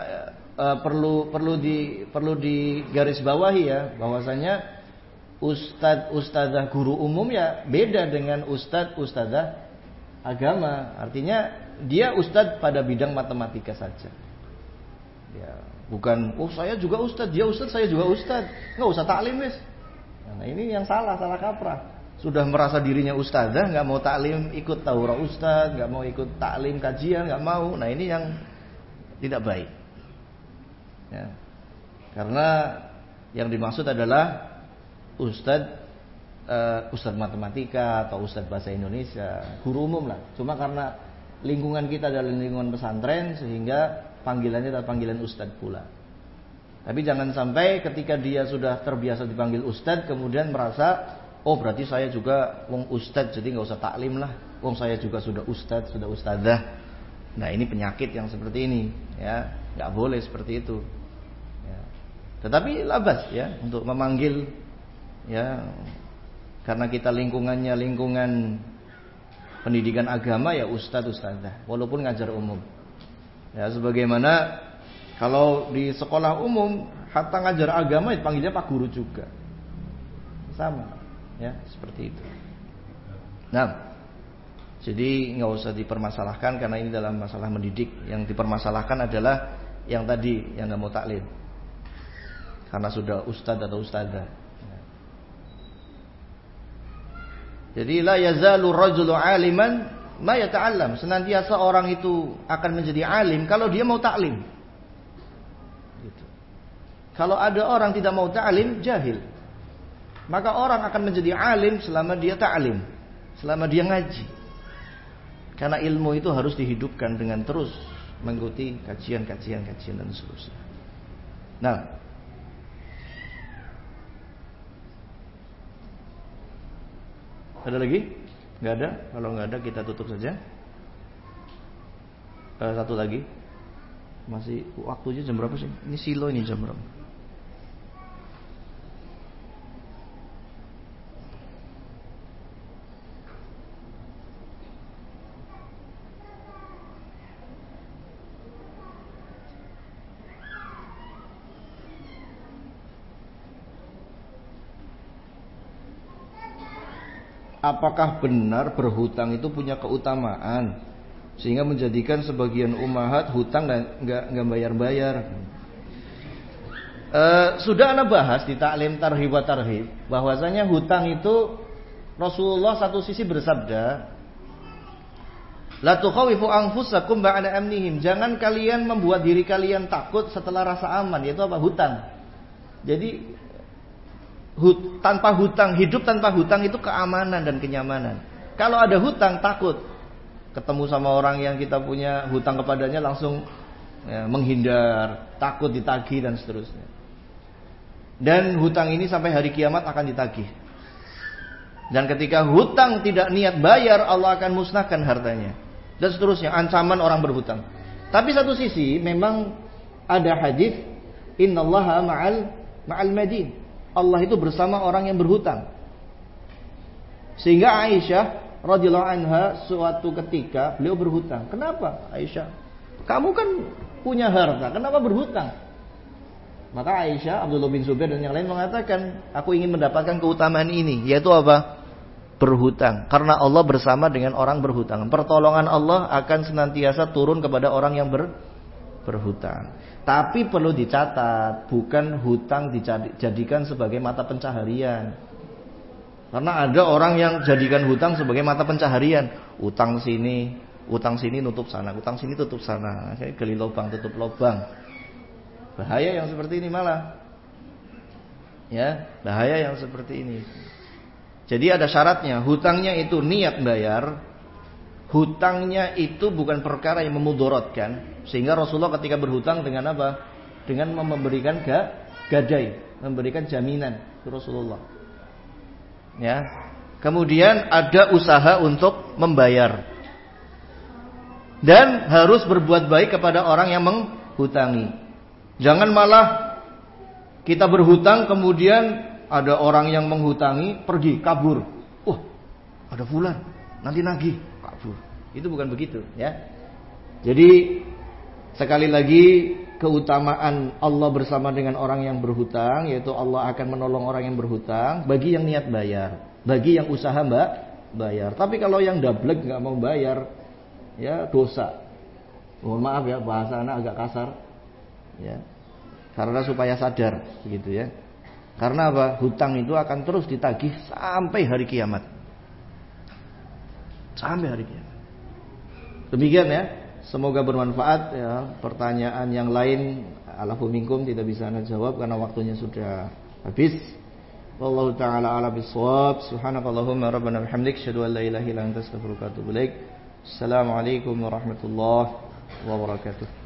perlu digarisbawahi ya, bahwasanya ustazah guru umum ya beda dengan ustazah agama. Artinya dia ustadz pada bidang matematika saja. Ya, bukan saya juga ustadz, dia ustadz, saya juga ustadz. Enggak usah taklim wis. Nah, ini yang salah kaprah. Sudah merasa dirinya ustazah, nggak mau taklim, ikut taurah ustaz, nggak mau ikut taklim kajian, nggak mau. Nah ini yang tidak baik. Ya. Karena yang dimaksud adalah ustaz matematika atau ustaz bahasa Indonesia, guru umum lah. Cuma karena lingkungan kita adalah lingkungan pesantren, sehingga panggilannya adalah panggilan ustaz pula. Tapi jangan sampai ketika dia sudah terbiasa dipanggil ustaz, kemudian merasa oh berarti saya juga wong ustadz, jadi nggak usah taklim lah. Wong saya juga sudah ustadz, sudah ustadzah. Nah ini penyakit yang seperti ini, ya nggak boleh seperti itu. Ya. Tetapi labas ya untuk memanggil, ya karena kita lingkungannya lingkungan pendidikan agama ya ustadz ustadzah, walaupun ngajar umum. Ya sebagaimana kalau di sekolah umum, hatta ngajar agama dipanggilnya Pak Guru juga, sama. Ya seperti itu. Nah, jadi nggak usah dipermasalahkan karena ini dalam masalah mendidik. Yang dipermasalahkan adalah yang tadi yang nggak mau taklim karena sudah ustadz atau ustadzah. Jadi la yazalu rajulu aliman ma yata'allam. Senantiasa orang itu akan menjadi alim kalau dia mau taklim. Gitu. Kalau ada orang tidak mau taklim, jahil. Maka orang akan menjadi alim selama dia ta'lim, selama dia ngaji. Karena ilmu itu harus dihidupkan dengan terus mengikuti kajian dan seterusnya. Nah, ada lagi? Nggak ada? Kalau nggak ada kita tutup saja. Satu lagi. Masih waktunya jam berapa sih? Ini silo ini jam berapa? Apakah benar berhutang itu punya keutamaan sehingga menjadikan sebagian ummahat hutang dan nggak bayar-bayar? Sudah ana bahas di taklim tarhib wa tarhib bahwasanya hutang itu Rasulullah satu sisi bersabda, la tukhawifu anfusakum ba'da amnihim, jangan kalian membuat diri kalian takut setelah rasa aman, yaitu apa? Hutang. Jadi tanpa hutang, hidup tanpa hutang itu keamanan dan kenyamanan. Kalau ada hutang, takut ketemu sama orang yang kita punya hutang kepadanya langsung ya, menghindar, takut ditagih dan seterusnya. Dan hutang ini sampai hari kiamat akan ditagih. Dan ketika hutang tidak niat bayar, Allah akan musnahkan hartanya dan seterusnya. Ancaman orang berhutang. Tapi satu sisi memang ada hadis innallaha ma'al ma'al madin. Allah itu bersama orang yang berhutang. Sehingga Aisyah radhiyallahu anha suatu ketika beliau berhutang. Kenapa Aisyah? Kamu kan punya harta, kenapa berhutang? Maka Aisyah, Abdullah bin Zubair dan yang lain mengatakan, aku ingin mendapatkan keutamaan ini, yaitu apa? Berhutang. Karena Allah bersama dengan orang berhutang. Pertolongan Allah akan senantiasa turun kepada orang yang berhutang. Tapi perlu dicatat, bukan hutang dijadikan sebagai mata pencaharian. Karena ada orang yang jadikan hutang sebagai mata pencaharian. Utang sini nutup sana, utang sini tutup sana. Kayak gali lubang tutup lubang. Bahaya yang seperti ini malah. Ya, bahaya yang seperti ini. Jadi ada syaratnya, hutangnya itu niat bayar. Hutangnya itu bukan perkara yang memudaratkan. Sehingga Rasulullah ketika berhutang dengan apa? Dengan memberikan gadai, memberikan jaminan ke Rasulullah. Ya. Kemudian ada usaha untuk membayar. Dan harus berbuat baik kepada orang yang menghutangi. Jangan malah kita berhutang kemudian ada orang yang menghutangi pergi kabur. Wah, ada fulan, nanti nagih, kabur. Itu bukan begitu, ya. Jadi sekali lagi keutamaan Allah bersama dengan orang yang berhutang, yaitu Allah akan menolong orang yang berhutang bagi yang niat bayar, bagi yang usaha bayar. Tapi kalau yang dablek nggak mau bayar, ya dosa. Mohon maaf ya, bahasa anak agak kasar, ya. Karena supaya sadar, begitu ya. Karena apa? Hutang itu akan terus ditagih sampai hari kiamat. Sampai hari kiamat. Demikian ya. Semoga bermanfaat ya. Pertanyaan yang lain alafu minkum tidak bisa Anda jawab karena waktunya sudah habis. Wallahu taala a'lam bissawab. Subhanakallahumma rabbana bihamdik asyhadu an la ilaha illa anta astaghfiruka wa atubu ilaik. Assalamualaikum warahmatullahi wabarakatuh.